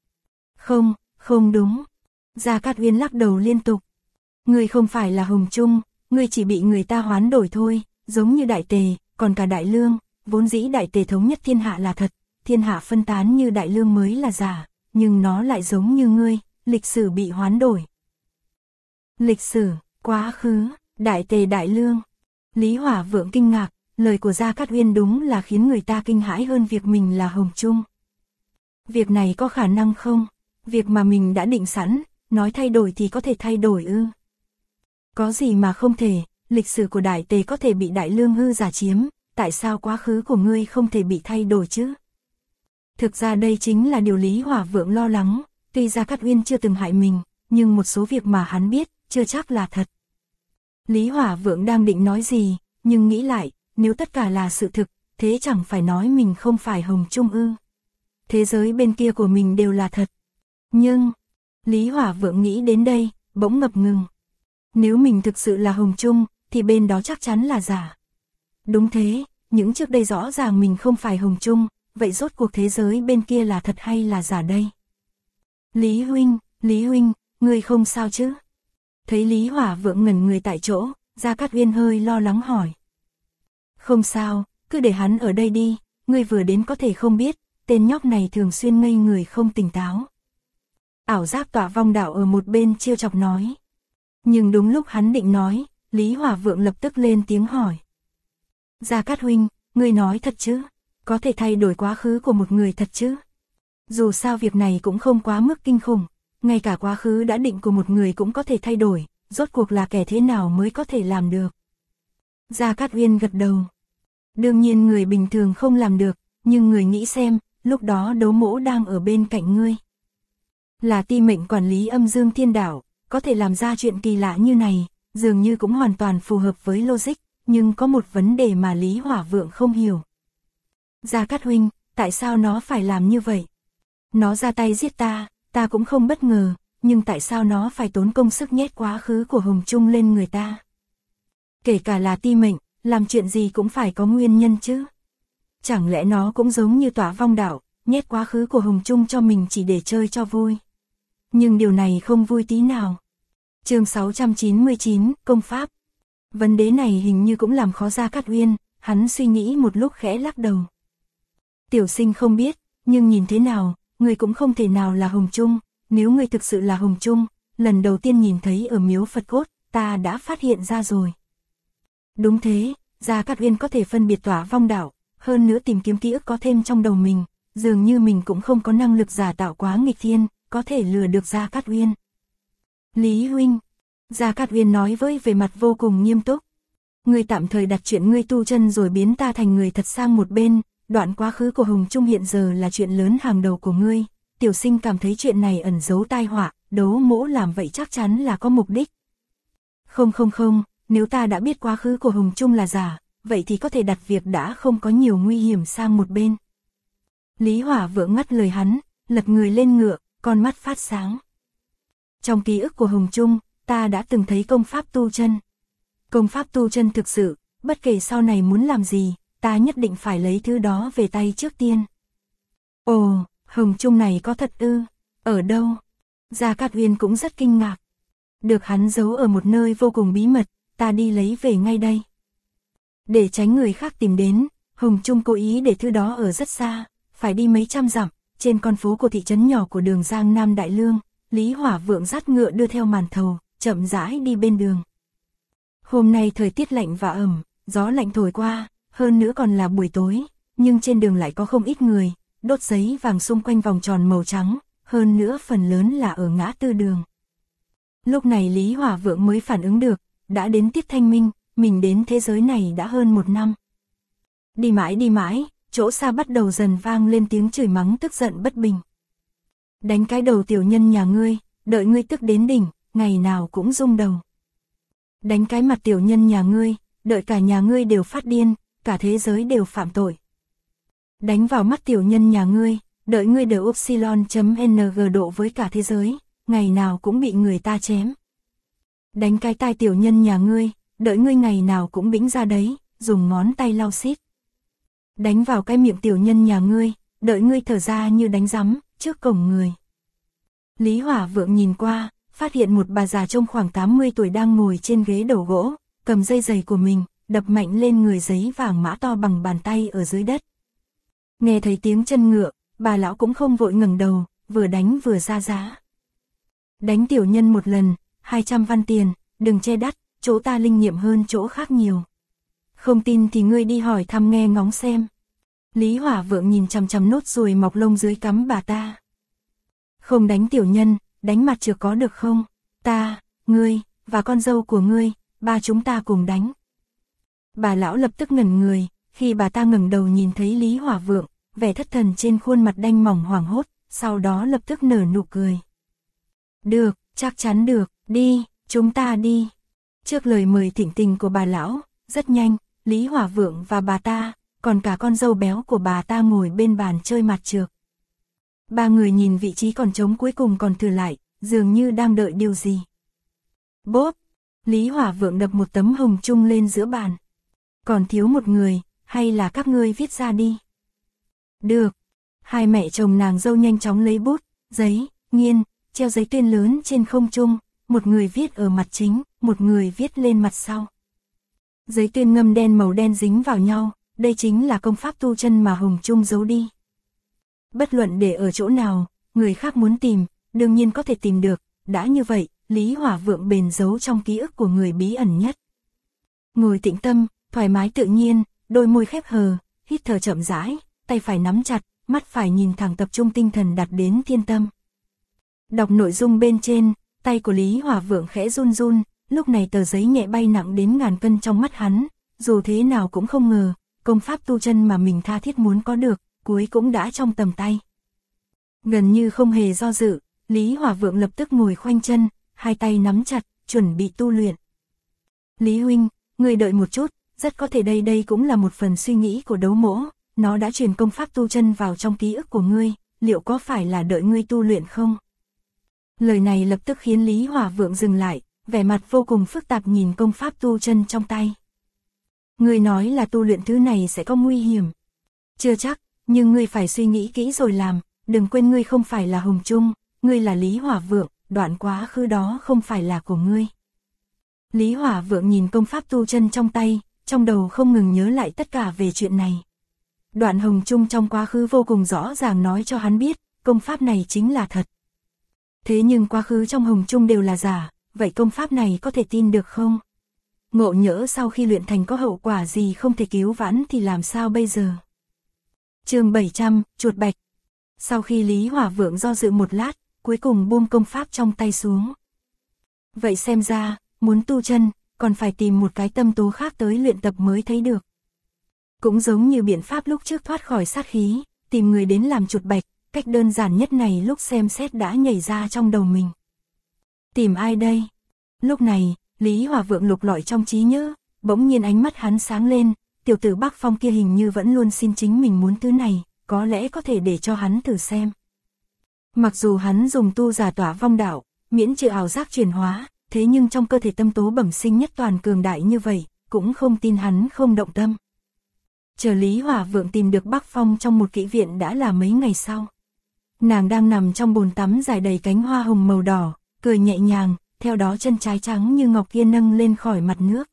[SPEAKER 1] Không đúng. Gia Cát Uyên lắc đầu liên tục. Ngươi không phải là Hồng Trung, ngươi chỉ bị người ta hoán đổi thôi, giống như Đại Tề, còn cả Đại Lương, vốn dĩ Đại Tề thống nhất thiên hạ là thật, thiên hạ phân tán như Đại Lương mới là giả, nhưng nó lại giống như ngươi, lịch sử bị hoán đổi. Lịch sử, quá khứ, Đại Tề Đại Lương. Lý Hỏa Vượng kinh ngạc, lời của Gia Cát Uyên đúng là khiến người ta kinh hãi hơn việc mình là Hồng Trung. Việc này có khả năng không? Việc mà mình đã định sẵn, nói thay đổi thì có thể thay đổi ư? Có gì mà không thể, lịch sử của Đại Tề có thể bị Đại Lương hư giả chiếm, tại sao quá khứ của ngươi không thể bị thay đổi chứ? Thực ra đây chính là điều Lý Hỏa Vượng lo lắng, tuy Gia Cát Uyên chưa từng hại mình, nhưng một số việc mà hắn biết, chưa chắc là thật. Lý Hỏa Vượng đang định nói gì, nhưng nghĩ lại, nếu tất cả là sự thực, thế chẳng phải nói mình không phải Hồng Trung ư? Thế giới bên kia của mình đều là thật. Nhưng, Lý Hỏa Vượng nghĩ đến đây, bỗng ngập ngừng. Nếu mình thực sự là Hồng Trung, thì bên đó chắc chắn là giả. Đúng thế, những trước đây rõ ràng mình không phải Hồng Trung, vậy rốt cuộc thế giới bên kia là thật hay là giả đây? Lý huynh, ngươi không sao chứ? Thấy Lý Hỏa Vượng ngẩn người tại chỗ, Gia Cát Uyên hơi lo lắng hỏi. Không sao, cứ để hắn ở đây đi, ngươi vừa đến có thể không biết, tên nhóc này thường xuyên ngây người không tỉnh táo. Ảo giác Tỏa Vong đạo ở một bên trêu chọc nói. Nhưng đúng lúc hắn định nói, Lý Hỏa Vượng lập tức lên tiếng hỏi. Gia Cát huynh, ngươi nói thật chứ? Có thể thay đổi quá khứ của một người thật chứ? Dù sao việc này cũng không quá mức kinh khủng, ngay cả quá khứ đã định của một người cũng có thể thay đổi, rốt cuộc là kẻ thế nào mới có thể làm được? Gia Cát Uyên gật đầu. Đương nhiên người bình thường không làm được, nhưng người nghĩ xem, lúc đó Đấu Mỗ đang ở bên cạnh ngươi. Là ti mệnh quản lý Âm Dương Thiên Đảo, có thể làm ra chuyện kỳ lạ như này, dường như cũng hoàn toàn phù hợp với logic, nhưng có một vấn đề mà Lý Hỏa Vượng không hiểu. Gia Cát huynh, tại sao nó phải làm như vậy? Nó ra tay giết ta cũng không bất ngờ, nhưng tại sao nó phải tốn công sức nhét quá khứ của Hồng Trung lên người ta? Kể cả là ti mệnh, làm chuyện gì cũng phải có nguyên nhân chứ. Chẳng lẽ nó cũng giống như Tỏa Vong Đạo, nhét quá khứ của Hồng Trung cho mình chỉ để chơi cho vui? Nhưng điều này không vui tí nào. Chương 699, Công Pháp. Vấn đề này hình như cũng làm khó Gia Cát Uyên, hắn suy nghĩ một lúc khẽ lắc đầu. Tiểu sinh không biết, nhưng nhìn thế nào, người cũng không thể nào là Hồng Trung, nếu người thực sự là Hồng Trung, lần đầu tiên nhìn thấy ở miếu Phật cốt, ta đã phát hiện ra rồi. Đúng thế, Gia Cát Uyên có thể phân biệt Tỏa Vong Đạo, hơn nữa tìm kiếm ký ức có thêm trong đầu mình, dường như mình cũng không có năng lực giả tạo quá nghịch thiên, có thể lừa được Gia Cát Uyên. Lý huynh, Gia Cát Uyên nói với vẻ mặt vô cùng nghiêm túc. Ngươi tạm thời đặt chuyện ngươi tu chân rồi biến ta thành người thật sang một bên, đoạn quá khứ của Hồng Trung hiện giờ là chuyện lớn hàng đầu của ngươi, tiểu sinh cảm thấy chuyện này ẩn giấu tai họa, Đấu Mỗ làm vậy chắc chắn là có mục đích. Không, nếu ta đã biết quá khứ của Hồng Trung là giả, vậy thì có thể đặt việc đã không có nhiều nguy hiểm sang một bên. Lý Hỏa Vượng ngắt lời hắn, lật người lên ngựa, con mắt phát sáng. Trong ký ức của Hồng Trung, ta đã từng thấy công pháp tu chân. Công pháp tu chân thực sự, bất kể sau này muốn làm gì, ta nhất định phải lấy thứ đó về tay trước tiên. Ồ, Hồng Trung này có thật ư? Ở đâu? Gia Cát Uyên cũng rất kinh ngạc. Được hắn giấu ở một nơi vô cùng bí mật, ta đi lấy về ngay đây. Để tránh người khác tìm đến, Hồng Trung cố ý để thứ đó ở rất xa, phải đi mấy trăm dặm, trên con phố của thị trấn nhỏ của đường Giang Nam Đại Lương, Lý Hỏa Vượng dắt ngựa đưa theo màn thầu, chậm rãi đi bên đường. Hôm nay thời tiết lạnh và ẩm, gió lạnh thổi qua, hơn nữa còn là buổi tối, nhưng trên đường lại có không ít người, đốt giấy vàng xung quanh vòng tròn màu trắng, hơn nữa phần lớn là ở ngã tư đường. Lúc này Lý Hỏa Vượng mới phản ứng được, đã đến tiết thanh minh, mình đến thế giới này đã hơn 1 năm. Đi mãi, chỗ xa bắt đầu dần vang lên tiếng chửi mắng tức giận bất bình. Đánh cái đầu tiểu nhân nhà ngươi, đợi ngươi tức đến đỉnh, ngày nào cũng rung đầu. Đánh cái mặt tiểu nhân nhà ngươi, đợi cả nhà ngươi đều phát điên, cả thế giới đều phạm tội. Đánh vào mắt tiểu nhân nhà ngươi, đợi ngươi đều upsilon.ng độ với cả thế giới, ngày nào cũng bị người ta chém. Đánh cái tai tiểu nhân nhà ngươi, đợi ngươi ngày nào cũng bĩnh ra đấy, dùng ngón tay lau xít. Đánh vào cái miệng tiểu nhân nhà ngươi, đợi ngươi thở ra như đánh rắm, trước cổng người. Lý Hỏa Vượng nhìn qua, phát hiện một bà già trông khoảng 80 tuổi đang ngồi trên ghế đầu gỗ, cầm dây giày của mình, đập mạnh lên người giấy vàng mã to bằng bàn tay ở dưới đất. Nghe thấy tiếng chân ngựa, bà lão cũng không vội ngẩng đầu, vừa đánh vừa ra giá. Đánh tiểu nhân một lần, 200 văn tiền, đừng che đắt, chỗ ta linh nghiệm hơn chỗ khác nhiều. Không tin thì ngươi đi hỏi thăm nghe ngóng xem. Lý Hỏa Vượng nhìn chằm chằm nốt ruồi mọc lông dưới cắm bà ta. Không đánh tiểu nhân, đánh mặt trược có được không? Ta, ngươi, và con dâu của ngươi, ba chúng ta cùng đánh. Bà lão lập tức ngẩn người, khi bà ta ngẩng đầu nhìn thấy Lý Hỏa Vượng, vẻ thất thần trên khuôn mặt đanh mỏng hoảng hốt, sau đó lập tức nở nụ cười. Được, chắc chắn được, đi, chúng ta đi. Trước lời mời thỉnh tình của bà lão, rất nhanh, Lý Hỏa Vượng và bà ta, còn cả con dâu béo của bà ta ngồi bên bàn chơi mặt trược. Ba người nhìn vị trí còn trống cuối cùng còn thừa lại, dường như đang đợi điều gì. Bốp! Lý Hỏa Vượng đập một tấm hồng chung lên giữa bàn. Còn thiếu một người, hay là các ngươi viết ra đi. Được. Hai mẹ chồng nàng dâu nhanh chóng lấy bút, giấy, nghiên, treo giấy tuyên lớn trên không trung, một người viết ở mặt chính, một người viết lên mặt sau. Giấy tuyên ngâm đen màu đen dính vào nhau, đây chính là công pháp tu chân mà Hồng Trung giấu đi. Bất luận để ở chỗ nào, người khác muốn tìm, đương nhiên có thể tìm được, đã như vậy, Lý Hỏa Vượng bền giấu trong ký ức của người bí ẩn nhất. Ngồi tĩnh tâm, thoải mái tự nhiên, đôi môi khép hờ, hít thở chậm rãi, tay phải nắm chặt, mắt phải nhìn thẳng, tập trung tinh thần đặt đến thiên tâm. Đọc nội dung bên trên, tay của Lý Hỏa Vượng khẽ run run, lúc này tờ giấy nhẹ bay nặng đến ngàn cân trong mắt hắn, dù thế nào cũng không ngờ, công pháp tu chân mà mình tha thiết muốn có được, cuối cũng đã trong tầm tay. Gần như không hề do dự, Lý Hỏa Vượng lập tức ngồi khoanh chân, hai tay nắm chặt, chuẩn bị tu luyện. Lý huynh, người đợi một chút, rất có thể đây cũng là một phần suy nghĩ của Đấu Mỗ, nó đã truyền công pháp tu chân vào trong ký ức của ngươi, liệu có phải là đợi ngươi tu luyện không? Lời này lập tức khiến Lý Hỏa Vượng dừng lại, vẻ mặt vô cùng phức tạp nhìn công pháp tu chân trong tay. Ngươi nói là tu luyện thứ này sẽ có nguy hiểm. Chưa chắc, nhưng ngươi phải suy nghĩ kỹ rồi làm, đừng quên ngươi không phải là Hồng Trung, ngươi là Lý Hỏa Vượng, đoạn quá khứ đó không phải là của ngươi. Lý Hỏa Vượng nhìn công pháp tu chân trong tay, trong đầu không ngừng nhớ lại tất cả về chuyện này. Đoạn Hồng Trung trong quá khứ vô cùng rõ ràng nói cho hắn biết, công pháp này chính là thật. Thế nhưng quá khứ trong Hồng Trung đều là giả, vậy công pháp này có thể tin được không? Ngộ nhỡ sau khi luyện thành có hậu quả gì không thể cứu vãn thì làm sao bây giờ? Chương 700, chuột bạch. Sau khi Lý Hỏa Vượng do dự một lát, cuối cùng buông công pháp trong tay xuống. Vậy xem ra, muốn tu chân, còn phải tìm một cái tâm tố khác tới luyện tập mới thấy được. Cũng giống như biện pháp lúc trước thoát khỏi sát khí, tìm người đến làm chuột bạch, cách đơn giản nhất này lúc xem xét đã nhảy ra trong đầu mình. Tìm ai đây? Lúc này, Lý Hỏa Vượng lục lọi trong trí nhớ, bỗng nhiên ánh mắt hắn sáng lên, tiểu tử Bắc Phong kia hình như vẫn luôn xin chính mình muốn thứ này, có lẽ có thể để cho hắn thử xem. Mặc dù hắn dùng tu giả tỏa vong đạo, miễn trừ ảo giác chuyển hóa, thế nhưng trong cơ thể tâm tố bẩm sinh nhất toàn cường đại như vậy, cũng không tin hắn không động tâm. Chờ Lý Hỏa Vượng tìm được Bắc Phong trong một kỹ viện đã là mấy ngày sau. Nàng đang nằm trong bồn tắm dài đầy cánh hoa hồng màu đỏ, cười nhẹ nhàng, theo đó chân trái trắng như ngọc kia nâng lên khỏi mặt nước.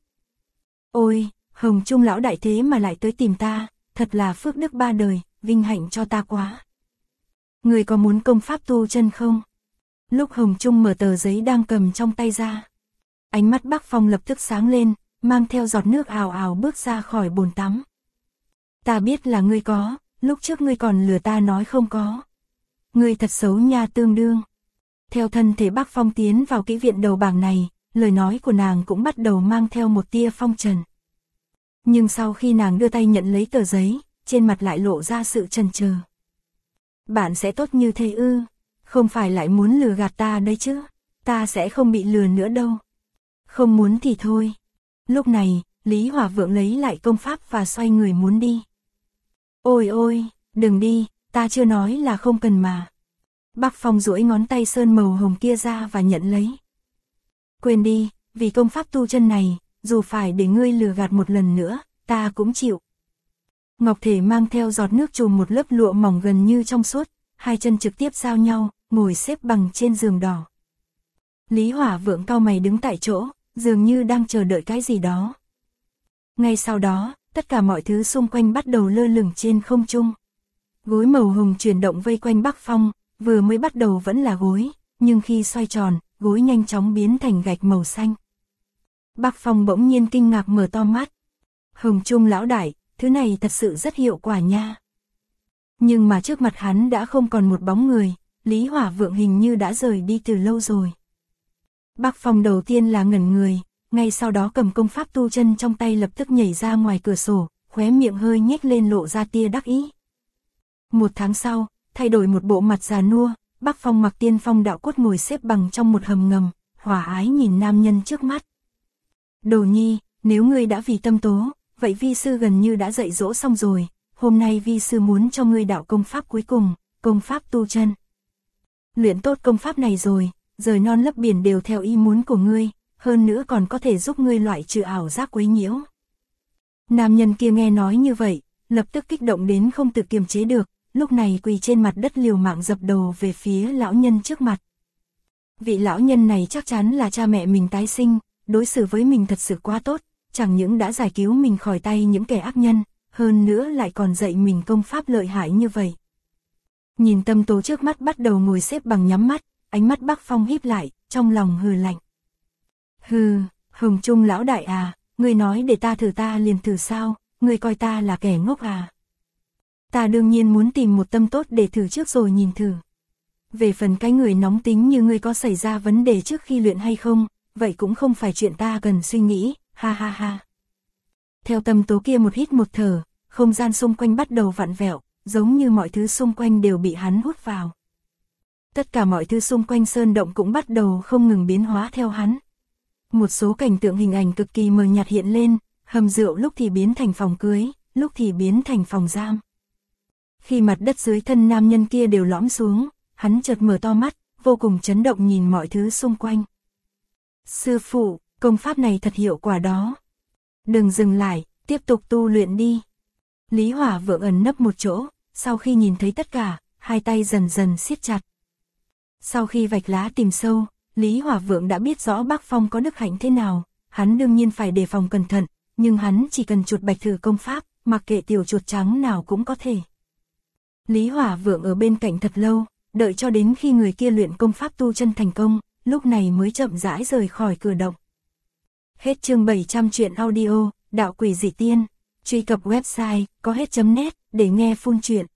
[SPEAKER 1] Ôi, Hồng Trung lão đại thế mà lại tới tìm ta, thật là phước đức ba đời, vinh hạnh cho ta quá. Người có muốn công pháp tu chân không? Lúc Hồng Trung mở tờ giấy đang cầm trong tay ra, ánh mắt Bắc Phong lập tức sáng lên, mang theo giọt nước ào ào bước ra khỏi bồn tắm. Ta biết là ngươi có, lúc trước ngươi còn lừa ta nói không có. Ngươi thật xấu nha tương đương. Theo thân thể Bắc Phong tiến vào kỹ viện đầu bảng này, lời nói của nàng cũng bắt đầu mang theo một tia phong trần. Nhưng sau khi nàng đưa tay nhận lấy tờ giấy, trên mặt lại lộ ra sự chần chờ. Bạn sẽ tốt như thế ư? Không phải lại muốn lừa gạt ta đấy chứ? Ta sẽ không bị lừa nữa đâu. Không muốn thì thôi. Lúc này, Lý Hỏa Vượng lấy lại công pháp và xoay người muốn đi. Ôi ôi, đừng đi, ta chưa nói là không cần mà. Bắc Phong duỗi ngón tay sơn màu hồng kia ra và nhận lấy. Quên đi, vì công pháp tu chân này, dù phải để ngươi lừa gạt một lần nữa, ta cũng chịu. Ngọc thể mang theo giọt nước trùm một lớp lụa mỏng gần như trong suốt, hai chân trực tiếp giao nhau, ngồi xếp bằng trên giường đỏ. Lý Hỏa Vượng cau mày đứng tại chỗ, dường như đang chờ đợi cái gì đó. Ngay sau đó, tất cả mọi thứ xung quanh bắt đầu lơ lửng trên không trung. Gối màu hồng chuyển động vây quanh Bắc Phong, vừa mới bắt đầu vẫn là gối, nhưng khi xoay tròn, gối nhanh chóng biến thành gạch màu xanh. Bắc Phong bỗng nhiên kinh ngạc mở to mắt. Hồng Trung lão đại, thứ này thật sự rất hiệu quả nha. Nhưng mà trước mặt hắn đã không còn một bóng người, Lý Hỏa Vượng hình như đã rời đi từ lâu rồi. Bắc Phong đầu tiên là ngẩn người, ngay sau đó cầm công pháp tu chân trong tay lập tức nhảy ra ngoài cửa sổ, khóe miệng hơi nhếch lên lộ ra tia đắc ý. Một tháng sau, thay đổi một bộ mặt già nua, Bắc Phong mặc tiên phong đạo cốt ngồi xếp bằng trong một hầm ngầm, hòa ái nhìn nam nhân trước mắt. Đồ nhi, nếu ngươi đã vì tâm tố, vậy vi sư gần như đã dạy dỗ xong rồi, hôm nay vi sư muốn cho ngươi đạo công pháp cuối cùng, công pháp tu chân. Luyện tốt công pháp này rồi, rời non lấp biển đều theo ý muốn của ngươi, hơn nữa còn có thể giúp ngươi loại trừ ảo giác quấy nhiễu. Nam nhân kia nghe nói như vậy, lập tức kích động đến không tự kiềm chế được, lúc này quỳ trên mặt đất liều mạng dập đầu về phía lão nhân trước mặt. Vị lão nhân này chắc chắn là cha mẹ mình tái sinh, đối xử với mình thật sự quá tốt, chẳng những đã giải cứu mình khỏi tay những kẻ ác nhân, hơn nữa lại còn dạy mình công pháp lợi hại như vậy. Nhìn tâm tố trước mắt bắt đầu ngồi xếp bằng nhắm mắt, ánh mắt Bắc Phong híp lại, trong lòng hừ lạnh. Hừ, Hồng Trung lão đại à, ngươi nói để ta thử ta liền thử sao, ngươi coi ta là kẻ ngốc à? Ta đương nhiên muốn tìm một tâm tốt để thử trước rồi nhìn thử. Về phần cái người nóng tính như ngươi có xảy ra vấn đề trước khi luyện hay không, vậy cũng không phải chuyện ta cần suy nghĩ, ha ha ha. Theo tâm tố kia một hít một thở, không gian xung quanh bắt đầu vặn vẹo, giống như mọi thứ xung quanh đều bị hắn hút vào. Tất cả mọi thứ xung quanh sơn động cũng bắt đầu không ngừng biến hóa theo hắn. Một số cảnh tượng hình ảnh cực kỳ mờ nhạt hiện lên, hầm rượu lúc thì biến thành phòng cưới, lúc thì biến thành phòng giam. Khi mặt đất dưới thân nam nhân kia đều lõm xuống, hắn chợt mở to mắt, vô cùng chấn động nhìn mọi thứ xung quanh. Sư phụ, công pháp này thật hiệu quả đó. Đừng dừng lại, tiếp tục tu luyện đi. Lý Hỏa Vượng ẩn nấp một chỗ, sau khi nhìn thấy tất cả, hai tay dần dần siết chặt. Sau khi vạch lá tìm sâu, Lý Hỏa Vượng đã biết rõ Bác Phong có đức hạnh thế nào, hắn đương nhiên phải đề phòng cẩn thận, nhưng hắn chỉ cần chuột bạch thử công pháp, mặc kệ tiểu chuột trắng nào cũng có thể. Lý Hỏa Vượng ở bên cạnh thật lâu, đợi cho đến khi người kia luyện công pháp tu chân thành công, lúc này mới chậm rãi rời khỏi cửa động. Hết chương 700 truyện audio, Đạo Quỷ Dị Tiên. Truy cập website có hết.net để nghe full truyện.